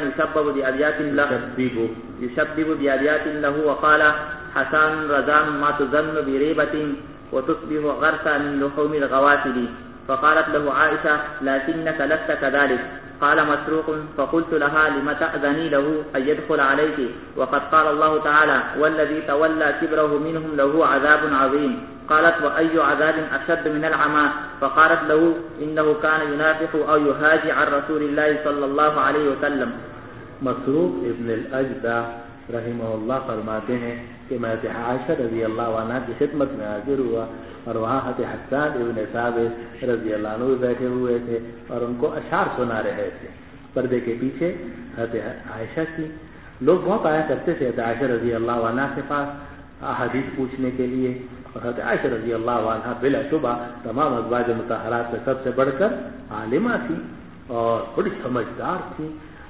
يشبب بأبيات له وقال حسان رزان ما تظن بريبة وتصبح غرسا من لحوم الغواسل. فقالت له عائشة لكنك لست كذلك. قال مسروق فقلت لها لم تأذني له أن يدخل عليك وقد قال الله تعالى والذي تولى كبره منهم له عذاب عظيم. قالت وأي عذاب أشد من العمى. فقالت له إنه كان ينافق أو يهاجي عن رسول الله صلى الله عليه وسلم. مسروق ابن الأجدع رحمہ اللہ فرماتے ہیں کہ میں عائشہ رضی اللہ عنہ کی خدمت میں حاضر ہوا, اور وہاں حضرت حسان ابن ثابت رضی اللہ عنہ بیٹھے ہوئے تھے اور ان کو اشعار سنا رہے تھے. پردے کے پیچھے حضرت عائشہ کی لوگ بہت آیا کرتے تھے حضرت عائشہ رضی اللہ عنہ کے پاس احادیث پوچھنے کے لیے, اور حضرت عائشہ رضی اللہ عنہ بلا شبہ تمام ازواج مطہرات سے سب سے بڑھ کر عالمہ تھی اور بڑی سمجھدار تھی,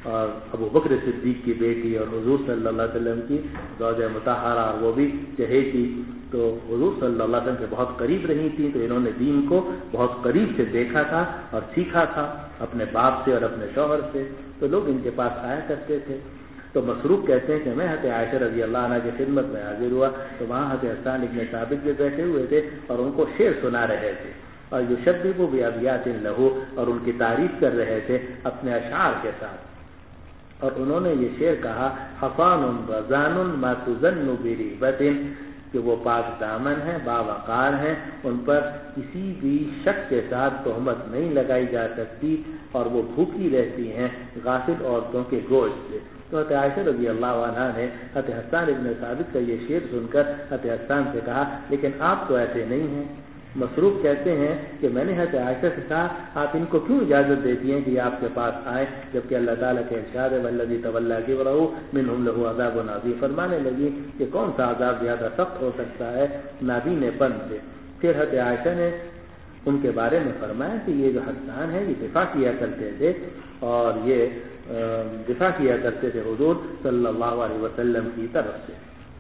اور ابو بکر صدیق کی بیٹی اور حضور صلی اللہ علیہ وسلم کی زوجہ مطہرہ، اور وہ بھی چہیتی، تو حضور صلی اللہ علیہ وسلم کے بہت قریب رہی تھی، تو انہوں نے دین کو بہت قریب سے دیکھا تھا اور سیکھا تھا اپنے باپ سے اور اپنے شوہر سے، تو لوگ ان کے پاس آیا کرتے تھے۔ تو مسروق کہتے ہیں کہ میں حضرت عائشہ رضی اللہ عنہ کی خدمت میں حاضر ہوا، تو وہاں حضرت حسان ابن ثابت بھی بیٹھے ہوئے تھے اور ان کو شعر سنا رہے تھے، اور یشبب بابیات لہو، اور ان کی تعریف کر رہے تھے اپنے اشعار کے ساتھ، اور انہوں نے یہ شعر کہا، حصان رضان ما تظن بریبۃ، کہ وہ پاک دامن ہیں، باوقار ہیں، ان پر کسی بھی شک کے ساتھ تہمت نہیں لگائی جا سکتی، اور وہ بھوکی رہتی ہیں غافل عورتوں کے گوشت سے۔ تو حضرت عائشہ رضی اللہ عنہ نے حضرت حسان ابن ثابت کا یہ شعر سن کر حضرت حسان سے کہا، لیکن آپ تو ایسے نہیں ہیں۔ مسروق کہتے ہیں کہ میں نے حضرت عائشہ سے کہا، آپ ان کو کیوں اجازت دیتی ہیں کہ یہ آپ کے پاس آئیں، جبکہ اللہ تعالیٰ کے ارشاد ہے والذی تولى کبرہ منہم لہ عذاب عظیم، فرمانے لگی کہ کون سا عذاب زیادہ سخت ہو سکتا ہے نابینے پن سے۔ پھر حضرت عائشہ نے ان کے بارے میں فرمایا کہ یہ جو حسان ہیں یہ دفاع کیا کرتے تھے، اور یہ دفاع کیا کرتے تھے حضور صلی اللہ علیہ وسلم کی طرف سے۔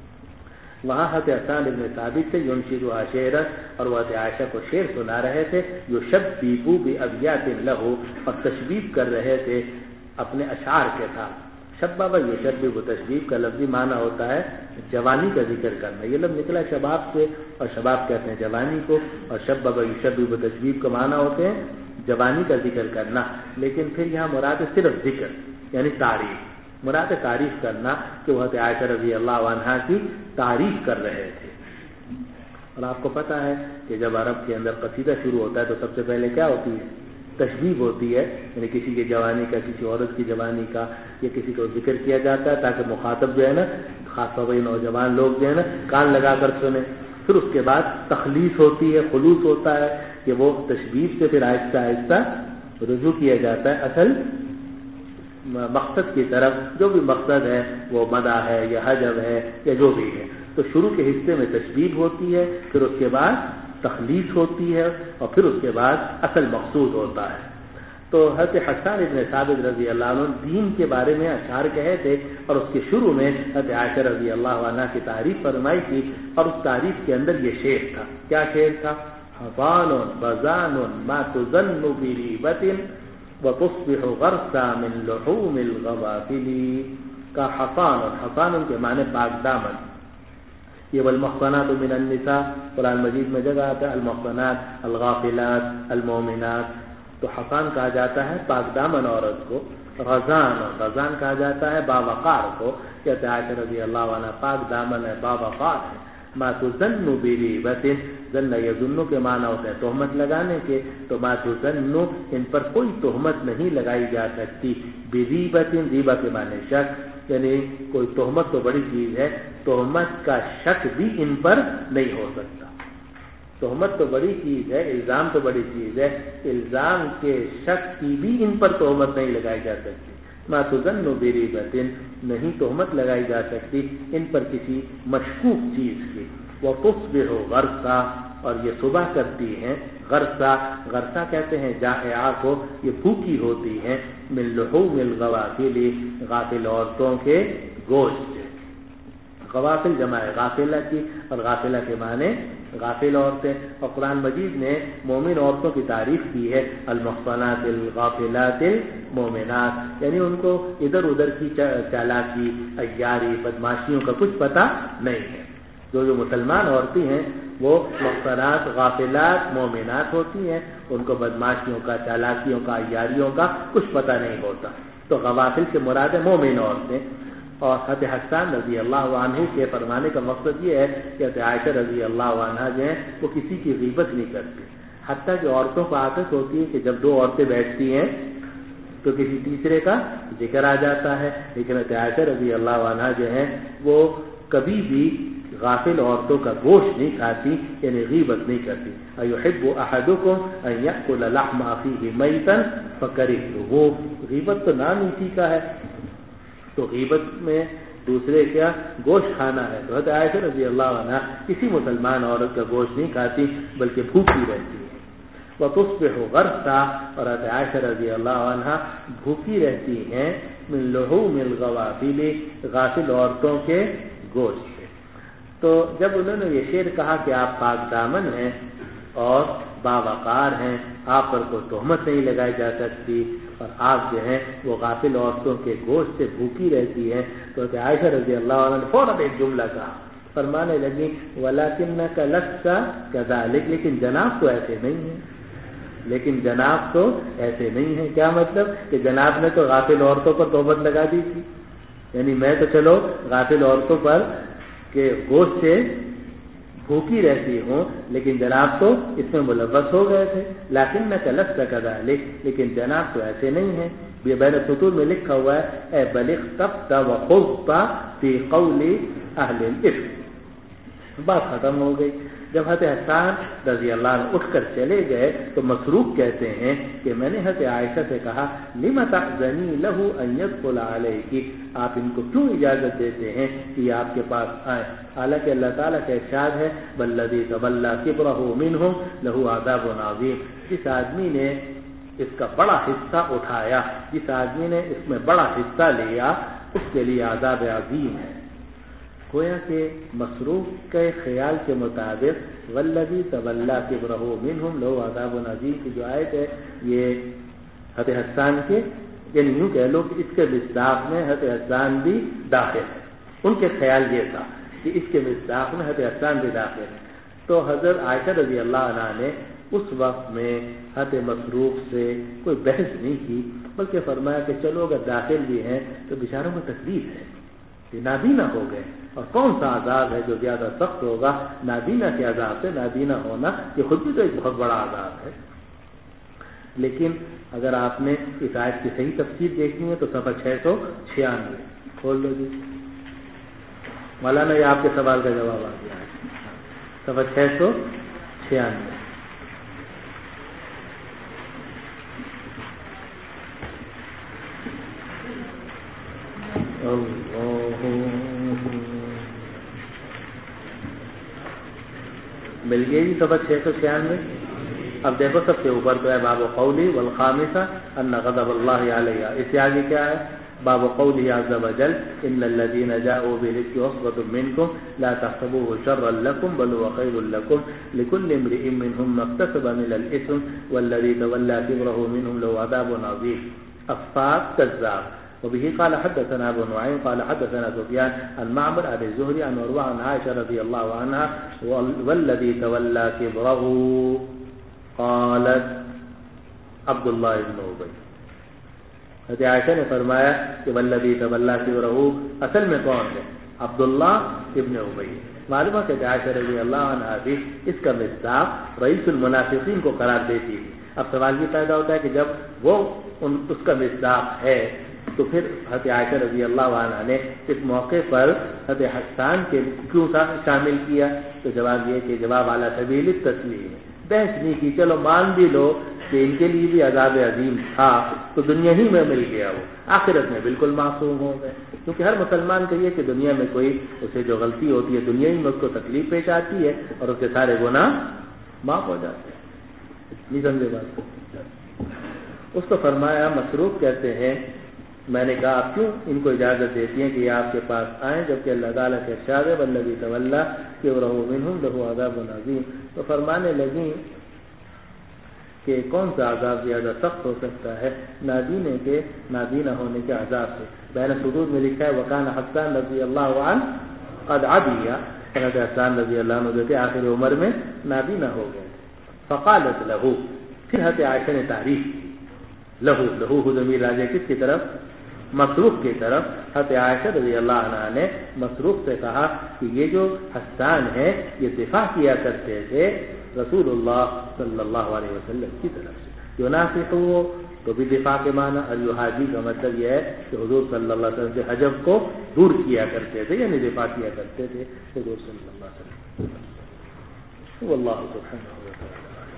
وہاں حضرت حسان ابن ثابت سے ینشدها شعرا، اور وہ حضرت عائشہ کو شعر سنا رہے تھے، یشبب بابیات لہو، اور تشبیب کر رہے تھے اپنے اشعار کے ساتھ۔ شباب یشبب، تشبیب کا لفظی معنی ہوتا ہے جوانی کا ذکر کرنا، یہ لفظ نکلا شباب سے، اور شباب کہتے ہیں جوانی کو، اور شباب یشبب تشبیب کا معنی ہوتے ہیں جوانی کا ذکر کرنا، لیکن پھر یہاں مراد ہے صرف ذکر، یعنی تعریف، مراد تعریف کرنا کہ وہ حضرت عائشہ رضی اللہ عنہا کی تعریف کر رہے تھے۔ اور آپ کو پتہ ہے کہ جب عرب کے اندر قصیدہ شروع ہوتا ہے تو سب سے پہلے کیا ہوتی ہے؟ تشبیب ہوتی ہے، یعنی کسی کی جوانی کا، کسی عورت کی جوانی کا، یا کسی کو ذکر کیا جاتا ہے تاکہ مخاطب جو ہے نا، خاص طور پر نوجوان لوگ جو ہے نا کان لگا کر سنیں۔ پھر اس کے بعد تخلیص ہوتی ہے، خلوص ہوتا ہے کہ وہ تشبیب سے پھر آہستہ آہستہ رجوع کیا جاتا ہے اصل مقصد کی طرف، جو بھی مقصد ہے وہ مدح ہے یا حجب ہے یا جو بھی ہے۔ تو شروع کے حصے میں تشبیب ہوتی ہے، پھر اس کے بعد تخلیص ہوتی ہے، اور پھر اس کے بعد اصل مقصود ہوتا ہے۔ تو حضرت حسان ابن ثابت رضی اللہ عنہ دین کے بارے میں اشعار کہے تھے، اور اس کے شروع میں حضرت عائشہ رضی اللہ عنہ کی تعریف فرمائی تھی، اور اس تعریف کے اندر یہ شعر تھا۔ کیا شعر تھا؟ حصان بزان ما تظن بریبۃ وتصبح غرسا من لحوم الغوافل، کا حصان، اور حصان کے معنی پاک دامن۔ یہ والمحصنات من النساء قرآن مجید میں جگہ آتا ہے المحصنات، الغافلات، المؤمنات، تو حصان کہا جاتا ہے پاک دامن عورت کو، غزان، اور غزان کہا جاتا ہے باوقار کو، کہتے ہیں عائشہ رضی اللہ عنہ پاک دامن ہے، باوقار ہے۔ ما تظن بریبۃ، ظن یظن کے معنی ہوتے ہیں تہمت لگانے کے، تو ما تظن ان پر کوئی تہمت نہیں لگائی جا سکتی، بریبۃ، ریبہ کے معنی شک، یعنی کوئی تہمت تو بڑی چیز ہے، تہمت کا شک بھی ان پر نہیں ہو سکتا۔ تہمت تو بڑی چیز ہے، الزام تو بڑی چیز ہے، الزام کے شک کی بھی ان پر تہمت نہیں لگائی جا سکتی۔ ما تظن بریبۃ، نہیں تہمت لگائی جا سکتی ان پر کسی مشکوک چیز کی۔ وتصبح غرسا، اور یہ صبح کرتی ہیں غرسا، غرسا کہتے ہیں جائعہ کو، یہ بھوکی ہوتی ہیں، من لحوم الغوافل، غافل عورتوں کے گوشت سے۔ غوافل جمع ہے غافلہ کی، اور غافلہ کے معنی غافل عورتیں، اور قرآن مجید نے مومن عورتوں کی تعریف کی ہے المحصنات الغافلات المومنات، یعنی ان کو ادھر ادھر کی چالاکی، عیاری، بدماشیوں کا کچھ پتہ نہیں ہے۔ جو مسلمان عورتیں ہیں وہ محصنات، غافلات، مومنات ہوتی ہیں، ان کو بدماشیوں کا، چالاکیوں کا، عیاریوں کا کچھ پتہ نہیں ہوتا۔ تو غوافل سے مراد ہے مومن عورتیں۔ اور حضرت حسان رضی اللہ عنہ کے فرمانے کا مقصد یہ ہے کہ حضرت عائشہ رضی اللہ عنہ جو ہیں وہ کسی کی غیبت نہیں کرتی، حتیٰ کہ عورتوں کو عادت ہوتی ہے کہ جب دو عورتیں بیٹھتی ہیں تو کسی تیسرے کا ذکر آ جاتا ہے، لیکن حضرت عائشہ رضی اللہ عنہ جو ہیں وہ کبھی بھی غافل عورتوں کا گوشت نہیں کھاتی، یعنی غیبت نہیں کرتی۔ ایحب احدکم ان یاکل لحم اخیہ میتا فکرہتموہ، غیبت تو نام اسی کا ہے، تو غیبت میں دوسرے کیا گوشت کھانا ہے۔ تو حضرت عائشہ رضی اللہ عنہ کسی مسلمان عورت کا گوشت نہیں کھاتی بلکہ بھوکی رہتی ہے۔ وتصبح غرسا، اور حضرت عائشہ رضی اللہ عنہ بھوکی رہتی ہیں من لحوم الغوافل غافل عورتوں کے گوشت سے۔ تو جب انہوں نے یہ شعر کہا کہ آپ پاک دامن ہیں اور باوقار ہیں، آپ پر کوئی تہمت نہیں لگائی جا سکتی اور آپ جو ہیں وہ غافل عورتوں کے گوشت سے بھوکی رہتی ہیں، تو عائشہ رضی اللہ عنہ نے فوراً ایک جملہ کہا، فرمانے لگی وَلَكِنَّكَ لَسْتَ كَذَلِكَ، لیکن جناب تو ایسے نہیں ہیں، لیکن جناب تو ایسے نہیں ہیں۔ کیا مطلب کہ جناب نے تو غافل عورتوں پر تہمت لگا دی تھی، یعنی میں تو چلو غافل عورتوں پر کہ گوشت سے بھوکی رہتی ہوں، لیکن جناب تو اس میں ملوث ہو گئے تھے۔ لَكِنَّكَ لَسْتَ كَذَلِكَ، لیکن جناب تو ایسے نہیں ہیں۔ یہ بین السطور میں لکھا ہوا ہے اے بل اخطبت وخضت فی قول اہل الافک، بات ختم ہو گئی۔ جب حضرت حسان رضی اللہ عنہ اٹھ کر چلے گئے تو مسروق کہتے ہیں کہ میں نے حضرت عائشہ سے کہا لم تأذنی لہ ان یدخل علیک، آپ ان کو کیوں اجازت دیتے ہیں کہ یہ آپ کے پاس آئیں، حالانکہ اللہ تعالیٰ کا ارشاد ہے والذی تولی کبرہ منہم لہ عذاب عظیم، جس آدمی نے اس کا بڑا حصہ اٹھایا، جس آدمی نے اس میں بڑا حصہ لیا، اس کے لیے عذاب عظیم ہے۔ گویا کہ مسروق کے خیال کے مطابق والذی تولی کبرہ منہم لہ عذاب عظیم کی جو آیت ہے یہ حضرت حسان کے، یعنی یوں کہہ لو کہ اس کے مصداق میں حضرت حسان بھی داخل ہے، ان کے خیال یہ تھا کہ اس کے مصداق میں حضرت حسان بھی داخل ہے۔ تو حضرت عائشہ رضی اللہ عنہ نے اس وقت میں حضرت مسروق سے کوئی بحث نہیں کی، بلکہ فرمایا کہ چلو اگر داخل بھی ہیں تو بیچاروں میں تکلیف ہے، یہ نابینا ہو گئے، اور کون سا عذاب ہے جو زیادہ سخت ہوگا نابینا کے عذاب سے؟ نابینا ہونا یہ خود بھی تو ایک بہت بڑا عذاب ہے۔ لیکن اگر آپ نے اس آیت کی صحیح تفسیر دیکھنی ہے تو صفحہ 696 کھول لو جی، مولانا یہ آپ کے سوال کا جواب آ گیا ہے، صفحہ 696۔ مل گئی جی صفحہ 696۔ اب دیکھو سب سے اوپر تو ہے باب قولی والخامسہ ان غضب اللہ علیہ، اس سے آگے کیا ہے؟ باب قولی عز وجل ان الذین جاءوا بالافک عصبۃ منکم لا تحسبوه شرا لکم بل هو خیر لکم لکل امرئ منهم ما اکتسب من الاثم والذی تولى کبرہ منهم له عذاب عظیم۔ افاق کذاب۔ وبه قال حدثنا ابو نعيم قال حدثنا سفيان عن معمر عن الزهري عن عروة عن عائشة رضي الله عنها والذي تولى كبره قالت عبد الله بن ابي، حضرت عائشہ نے فرمایا کہ والذی تولی کبرہ اصل میں کون ہے؟ عبداللہ ابن ابی۔ معلوم ہے کہ عائشہ رضی اللہ عنہا بھی اس کا مصداق رئیس المنافقین کو قرار دیتی ہے۔ اب سوال یہ پیدا ہوتا ہے کہ جب وہ اس کا مصداق ہے تو پھر حضرت عائشہ رضی اللہ عنہ نے اس موقع پر حضرت حسان کے کیوں شامل کیا؟ تو جواب یہ کہ جواب اعلیٰ سبیل التسلیم ہے، بحث نہیں کی، چلو مان بھی لو کہ ان کے لیے بھی عذاب عظیم تھا تو دنیا ہی میں مل گیا، وہ آخرت میں بالکل معصوم ہو گئے، کیونکہ ہر مسلمان کا یہ کہ دنیا میں کوئی اسے جو غلطی ہوتی ہے دنیا ہی میں اس کو تکلیف پیش آتی ہے اور اس کے سارے گناہ معاف ہو جاتے ہیں۔ نہیں سمجھے بات کو؟ اس کو فرمایا مسروق کہتے ہیں میں نے کہا آپ کیوں ان کو اجازت دیتی ہیں کہ یہ آپ کے پاس آئیں جبکہ اللہ تعالیٰ کے ارشاد ہے والذی تولی کبرہ منہم لہ عذاب عظیم۔ تو فرمانے لگیں کہ کون سا عذاب زیادہ سخت ہو سکتا ہے نابینے کے نابینا ہونے کے عذاب سے؟ بین السطور میں لکھا ہے وکان حسان رضی اللہ عنہ قد عبی، حضرت حسان رضی اللہ عنہ جو کہ آخر عمر میں نابینا ہو گئے۔ فقالت لہ، پھر حضرت عائشہ نے تعریف کی، لہو لہو ضمیر راجع کس کی طرف؟ مسروق کی طرف۔ حضرت عائشہ رضی اللہ عنہ نے مسروق سے کہا کہ یہ جو حسان ہے یہ دفاع کیا کرتے تھے رسول اللہ صلی اللہ علیہ وسلم کی طرف سے، یناصح ہو تو بھی دفاع کے معنی، اور یحاجی کا مطلب یہ ہے کہ حضور صلی اللہ علیہ وسلم سے حجب کو دور کیا کرتے تھے، یعنی دفاع کیا کرتے تھے حضور صلی اللہ علیہ وسلم۔ واللہ سبحانہ وتعالی۔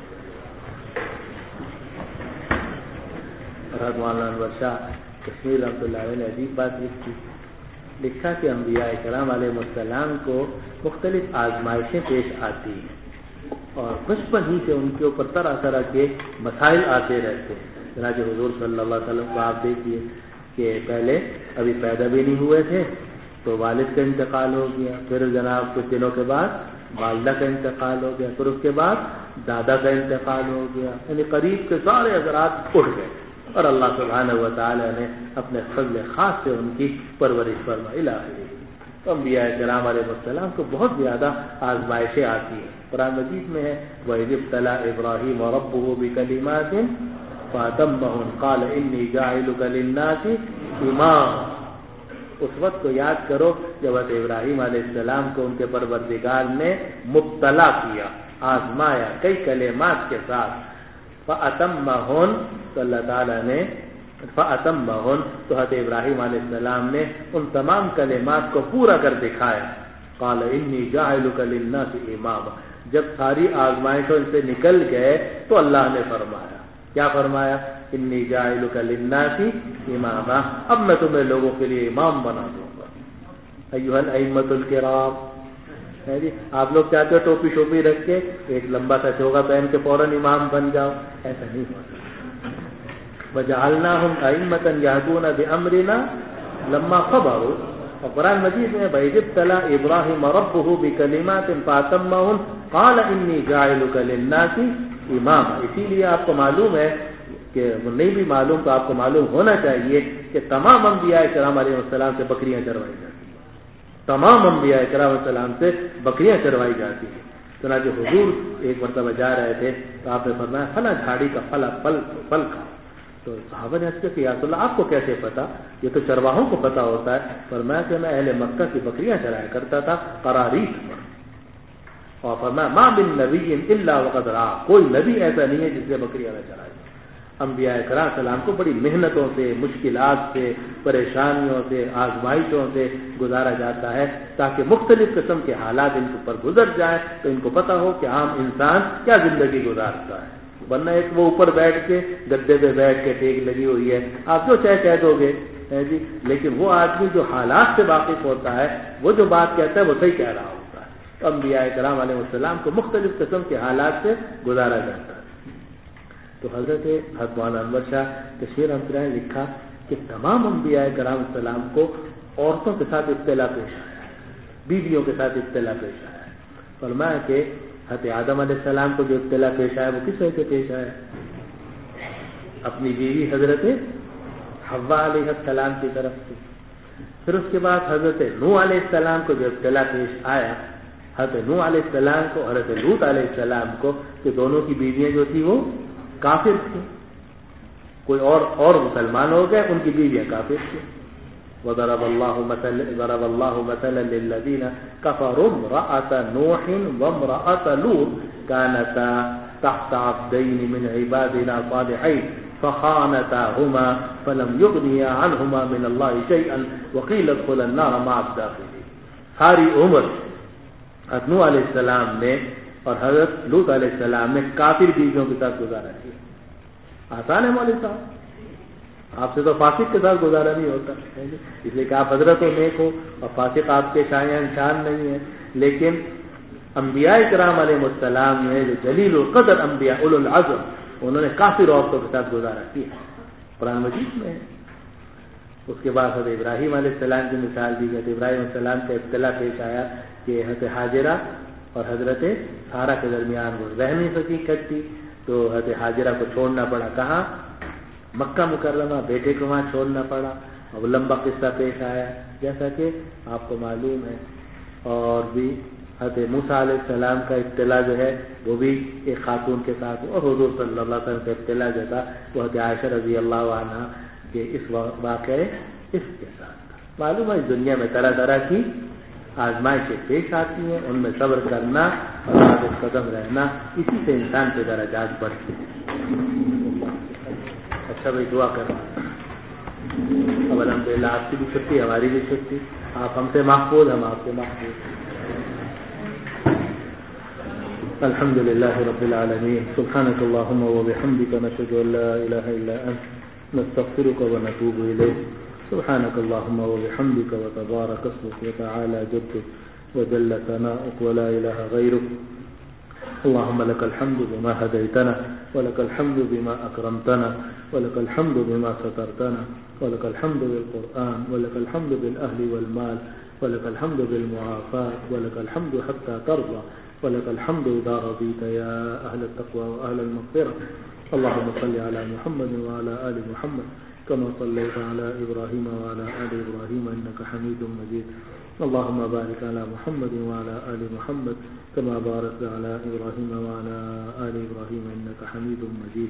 حضرت مولانا انور شاہ کشمیر رحمۃ اللہ علیہ نے عجیب بات لکھا کہ انبیاء کرام علیہ السلام کو مختلف آزمائشیں پیش آتی ہیں اور بچپن ہی سے ان کے اوپر طرح طرح کے مسائل آتے رہتے ہیں۔ چنانچہ حضور صلی اللہ علیہ وسلم کو آپ دیکھیے کہ پہلے ابھی پیدا بھی نہیں ہوئے تھے تو والد کا انتقال ہو گیا، پھر جناب کچھ دنوں کے بعد والدہ کا انتقال ہو گیا، پھر اس کے بعد دادا کا انتقال ہو گیا، یعنی قریب کے سارے حضرات اٹھ گئے اور اللہ سبحانہ و تعالی نے اپنے فضل خاص سے ان کی پرورش فرمائی۔ تو انبیاء کرام علیہ السلام کو بہت زیادہ آزمائشیں آتی ہیں۔ قرآن مجید میں ہے وَإِذِ ابْتَلَىٰ إِبْرَاهِيمَ رَبُّهُ بِكَلِمَاتٍ فَأَتَمَّهُنَّ قَالَ إِنِّي جَاعِلُكَ لِلنَّاسِ إِمَامًا۔ اس وقت کو یاد کرو جب حضرت ابراہیم علیہ السلام کو ان کے پروردگار نے مبتلا کیا، آزمایا کئی کلمات کے ساتھ۔ فَأَتَمَّهُنَّ تو اللہ تعالیٰ نے فَأَتَمَّهُنَّ تو حضرت ابراہیم علیہ السلام نے ان تمام کلمات کو پورا کر دکھایا۔ قَالَ إِنِّي جَاعِلُكَ لِلنَّاسِ إِمَامًا، جب ساری آزمائشوں سے نکل گئے تو اللہ نے فرمایا، کیا فرمایا؟ انی جاعلک للناس اماما، اب میں تمہیں لوگوں کے لیے امام بنا دوں گا۔ ایھا الائمۃ الکرام، آپ لوگ چاہتے ہو ٹوپی شوپی رکھ کے ایک لمبا سا چوگا پہن کے فوراً امام بن جاؤ، ایسا نہیں ہوتا۔ وجعلناہم ائمۃ یہدون بامرنا لما صبروا، اور قرآن مجید میں وَإِذِ ابْتَلَىٰ إِبْرَاهِيمَ رَبُّهُ بِكَلِمَاتٍ فَأَتَمَّهُنَّ قَالَ إِنِّي جَاعِلُكَ لِلنَّاسِ إِمَامًا۔ اسی لیے آپ کو معلوم ہے کہ نہیں بھی معلوم تو آپ کو معلوم ہونا چاہیے کہ تمام انبیاء کرام علیہ السلام سے بکریاں چروائی جاتی ہیں، تمام انبیاء کرام علیہ السلام سے بکریاں چروائی جاتی ہیں۔ چنانچہ حضور ایک مرتبہ جا رہے تھے تو آپ نے فرمایا فلاں جھاڑی کا پھل کھا، تو صحابہ نے کہا کہ یا رسول اللہ آپ کو کیسے پتا؟ یہ تو چرواہوں کو پتا ہوتا ہے۔ فرمایا کہ میں اہل مکہ کی بکریاں چرایا کرتا تھا قراریس پر، اور فرمایا ما من نبی الا وقد رعا، کوئی نبی ایسا نہیں ہے جس نے بکریاں نہ چرائی۔ انبیاء کرام سلام کو بڑی محنتوں سے، مشکلات سے، پریشانیوں سے، آزمائشوں سے گزارا جاتا ہے تاکہ مختلف قسم کے حالات ان کے اوپر گزر جائیں تو ان کو پتا ہو کہ عام انسان کیا زندگی گزارتا ہے۔ ورنہ ایک وہ اوپر بیٹھ کے گدے پہ بیٹھ کے ٹیک لگی ہوئی ہے، آپ جو چاہے کہہ دو گے جی، لیکن وہ آدمی جو حالات سے واقف ہوتا ہے وہ جو بات کہتا ہے وہ صحیح کہہ رہا ہوتا ہے۔ تو انبیاء کرام علیہ السلام کو مختلف قسم کے حالات سے گزارا جاتا ہے۔ تو حضرت مولانا انور شاہ کشمیر رحمۃ اللہ نے لکھا کہ تمام انبیاء کرام السلام کو عورتوں کے ساتھ ابتلا پیش آیا ہے، بیویوں کے ساتھ ابتلا پیش آیا ہے۔ فرمایا کہ حضرت آدم علیہ السلام کو جو ابتلا پیش آیا وہ کس وجہ سے پیش آیا؟ اپنی بیوی حضرت حوا علیہ السلام کی طرف سے۔ پھر اس کے بعد حضرت نوح علیہ السلام کو جو ابتلا پیش آیا، حضرت نوح علیہ السلام کو، حضرت لوط علیہ السلام کو، کہ دونوں کی بیویاں جو تھی وہ کافر تھی، کوئی اور مسلمان ہو گئے، ان کی بیویاں کافر تھی۔ وضرب الله مثلا للذين كفروا امرأة نوح وامرأة لوط كانتا تحت عبدين من عبادنا صالحين فخانتاهما فلم يغنيا عنهما من الله شيئا وقيل ادخلا النار مع الداخلين۔ ساری عمر حضرت نوح علیہ السلام نے اور حضرت لوط علیہ السلام نے کافر بیویوں کے ساتھ گزارا کیا۔ آسان ہے مولوی صاحب، آپ سے تو فاسق کے ساتھ گزارا نہیں ہوتا، اس لیے کہ آپ حضرت و نیک ہو اور فاسق آپ کے شان نہیں ہے۔ لیکن انبیاء کرام علیہ السلام نے جو جلیل القدر انبیاء اولو العزم، انہوں نے کافر عورتوں کے ساتھ گزارا کیا، قرآن مجید میں ہے۔ اس کے بعد حضرت ابراہیم علیہ السلام کی مثال دی گئی۔ ابراہیم علیہ السلام کا ابتلا پیش آیا کہ حضرت حاجرہ اور حضرت سارہ کے درمیان وہ رہ نہیں سکی کٹتی، تو حضرت حاجرہ کو چھوڑنا پڑا، کہاں؟ مکہ مکرمہ، بیٹے کو وہاں چھوڑنا پڑا، اور وہ لمبا قصہ پیش آیا جیسا کہ آپ کو معلوم ہے۔ اور بھی حضرت موسیٰ علیہ السلام کا ابتلا جو ہے وہ بھی ایک خاتون کے ساتھ، اور حضور صلی اللہ علیہ وسلم کا ابتلا جو تھا وہ حضرت عائشہ رضی اللہ عنہ کے اس واقعے اس کے ساتھ معلوم ہے۔ اس دنیا میں طرح طرح کی آزمائشیں پیش آتی ہیں، ان میں صبر کرنا اور ثابت قدم رہنا، اسی سے انسان کے درجات بڑھتے ہیں۔ اچھا بھائی دعا کرنا۔ اب الحمدللہ آپ کی بھی چھٹی، ہماری بھی چھٹی، آپ ہم سے محفوظ، ہم آپ سے محفوظ۔ الحمدللہ رب العالمین، سبحانک اللہم وبحمدک، نشہد ان لا الہ الا انت، نستغفرک ونتوب الیک۔ سبحانك اللهم وبحمدك وتبارك اسمك وتعالى جدك وجل ثناؤك ولا إله غيرك۔ اللهم لك الحمد بما هديتنا ولك الحمد بما أكرمتنا ولك الحمد بما سترتنا ولك الحمد بالقرآن ولك الحمد بالأهل والمال ولك الحمد بالمعافاة ولك الحمد حتى ترضى ولك الحمد إذا رضيت يا أهل التقوى وأهل المغفرة. اللهم صل على محمد وعلى آل محمد كما صليت على إبراهيم وعلى آل إبراهيم إنك حميد مجيد. اللهم بارك على محمد وعلى آل محمد كما باركت على إبراهيم وعلى آل إبراهيم إنك حميد مجيد.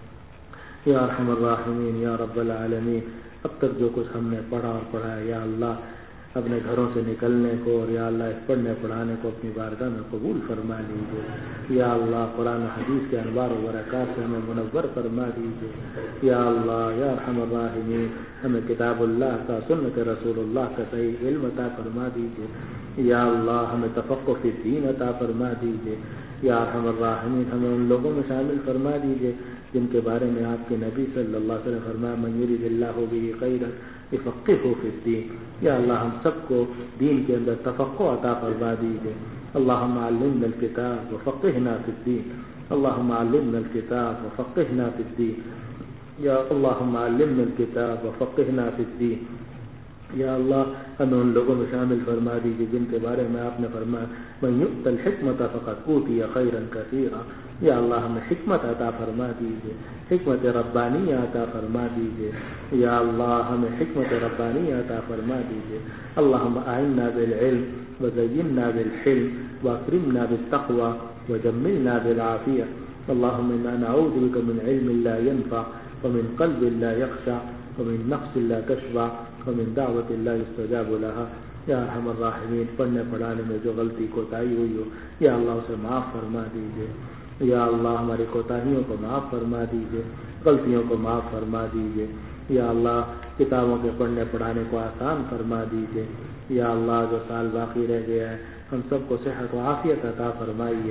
یا ارحم الراحمین یا رب العالمین، اب تک جو کچھ ہم نے پڑھا اور پڑھایا یا اللہ اپنے گھروں سے نکلنے کو اور یا اللہ اس پڑھنے پڑھانے کو اپنی بارگاہ میں قبول فرما لیجیے. یا اللہ قرآن و حدیث کے انوار و برکات سے ہمیں منور فرما دیجیے. یا اللہ یا ارحم الراحمین ہمیں کتاب اللہ کا سنت رسول اللہ کا صحیح علم عطا فرما دیجیے. یا اللہ ہمیں تفقہ فی الدین عطا فرما دیجیے. یا ارحم الراحمین ہمیں ان لوگوں میں شامل فرما دیجیے جن کے بارے میں آپ کے نبی صلی اللہ علیہ وسلم فرمایا من یرید اللہ بہ خیرا یفقہہ فی الدین. یا اللہ ہم سب کو دین کے اندر تفقہ عطا فرما دیجیے. اللہم علمنا الکتاب وفقہنا فی الدین. اللہم علمنا الکتاب وفقہنا فی الدین. یا اللہم علمنا الکتاب وفقہنا فی الدین. یا اللہ ہمیں ان لوگوں میں شامل فرما دیجیے جن کے بارے میں آپ نے فرمایا من یؤت الحکمۃ فقد اوتی خیرا کثیرا. یا اللہ ہمیں حکمت عطا فرما دیجیے، حکمت ربانی عطا فرما دیجیے. یا اللہ ہمیں حکمت ربانی عطا فرما دیجیے. اللہم اعنا بالعلم وزیننا بالحلم واکرمنا بالتقوى وجملنا بالعافیہ. اللہم انا نعوذ بک من علم لا ينفع ومن قلب لا يخشع ومن نفس لا تشبع ومن دعوت لا يستجاب لها. یا ارحم الراحمین پڑھنے پڑھانے میں جو غلطی کوتاہی ہوئی ہو یا اللہ اسے معاف فرما دیجیے. یا اللہ ہماری کوتاہیوں کو معاف فرما دیجیے، غلطیوں کو معاف فرما دیجیے. یا اللہ کتابوں کے پڑھنے پڑھانے کو آسان فرما دیجیے. یا اللہ جو سال باقی رہ گیا ہے ہم سب کو صحت و عافیت عطا فرمائیے.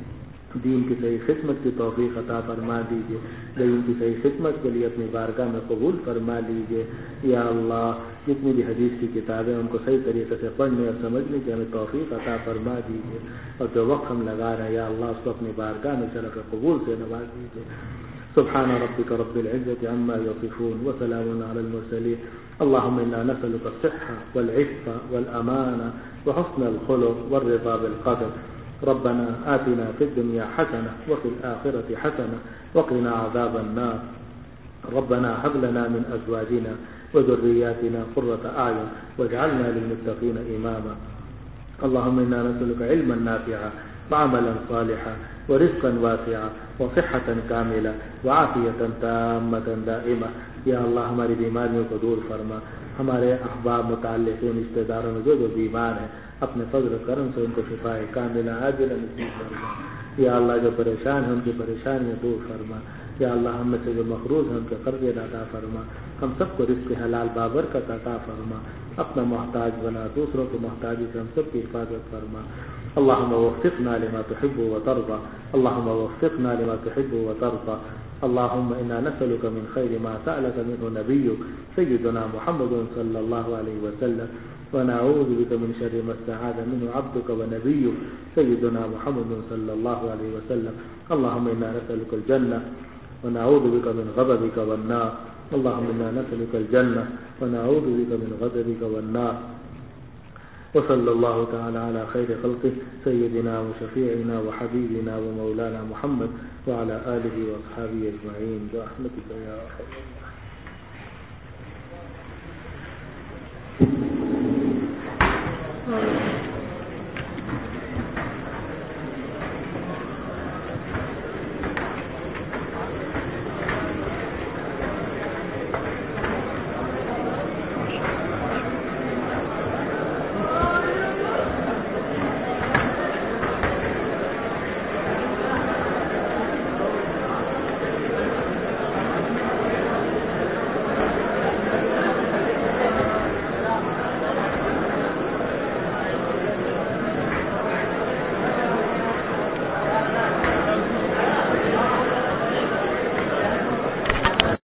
دین کی صحیح خدمت کی توفیق عطا فرما دیجیے. دین کی صحیح خدمت کے لیے اپنی بارگاہ میں قبول فرما لیجیے. یا اللہ جتنی بھی حدیث کی کتابیں ان کو صحیح طریقے سے پڑھنے اور سمجھنے کی ہمیں توفیق عطا فرما دیجیے. اور جو وقت ہم لگا رہے ہیں یا اللہ اس کو اپنی بارگاہ میں شرف قبول سے نواز دیجیے. سبحان ربک رب العزة عما يصفون وسلام على المرسلين. اللهم إنا نسألك الصحة والعفة والأمانة وحسن الخلق والرضا بالقدر. ربنا آتنا في الدنيا حسنة وفي الآخرة حسنة وقنا عذاب النار. ربنا هب لنا من أزواجنا وذرياتنا قرة أعين واجعلنا للمتقين إماما. اللهم إنا نسألك علما نافعا وعملا صالحا ورزقا واسعا وصحة كاملة وعافية تامة دائمة. یا اللہ ہماری بیماریوں کو دور فرما. ہمارے احباب متعلقین رشتہ داروں میں جو بیمار ہیں اپنے فضل و کرم سے ان کو شفائے کاملہ عاجلہ نصیب فرما. یا اللہ جو پریشان ہیں ان کی پریشانیاں دور فرما. یا اللہ ہم میں سے جو مقروض ہیں ان کے قرضے عطا فرما. ہم سب کو رزق حلال بابرکت عطا فرما. اپنا محتاج بنا، دوسروں کو محتاجی سے ہم سب کی حفاظت فرما. اللهم وفقنا لما تحب وترضى. اللهم وفقنا لما تحب وترضى. اللهم إنا نسألك من خير ما سألك منه نبيك سيدنا محمد صلى الله عليه وسلم ونعوذ بك من شر ما استعاذ منه عبدك ونبيك سيدنا محمد صلى الله عليه وسلم. اللهم إنا نسألك الجنة ونعوذ بك من غضبك والنار. اللهم إنا نسألك الجنة ونعوذ بك من غضبك والنار. وصلى الله تعالى على خير خلقه سيدنا وشفيعنا وحبيبنا ومولانا محمد وعلى آله وأصحابه أجمعين برحمتك يا أرحم الراحمين.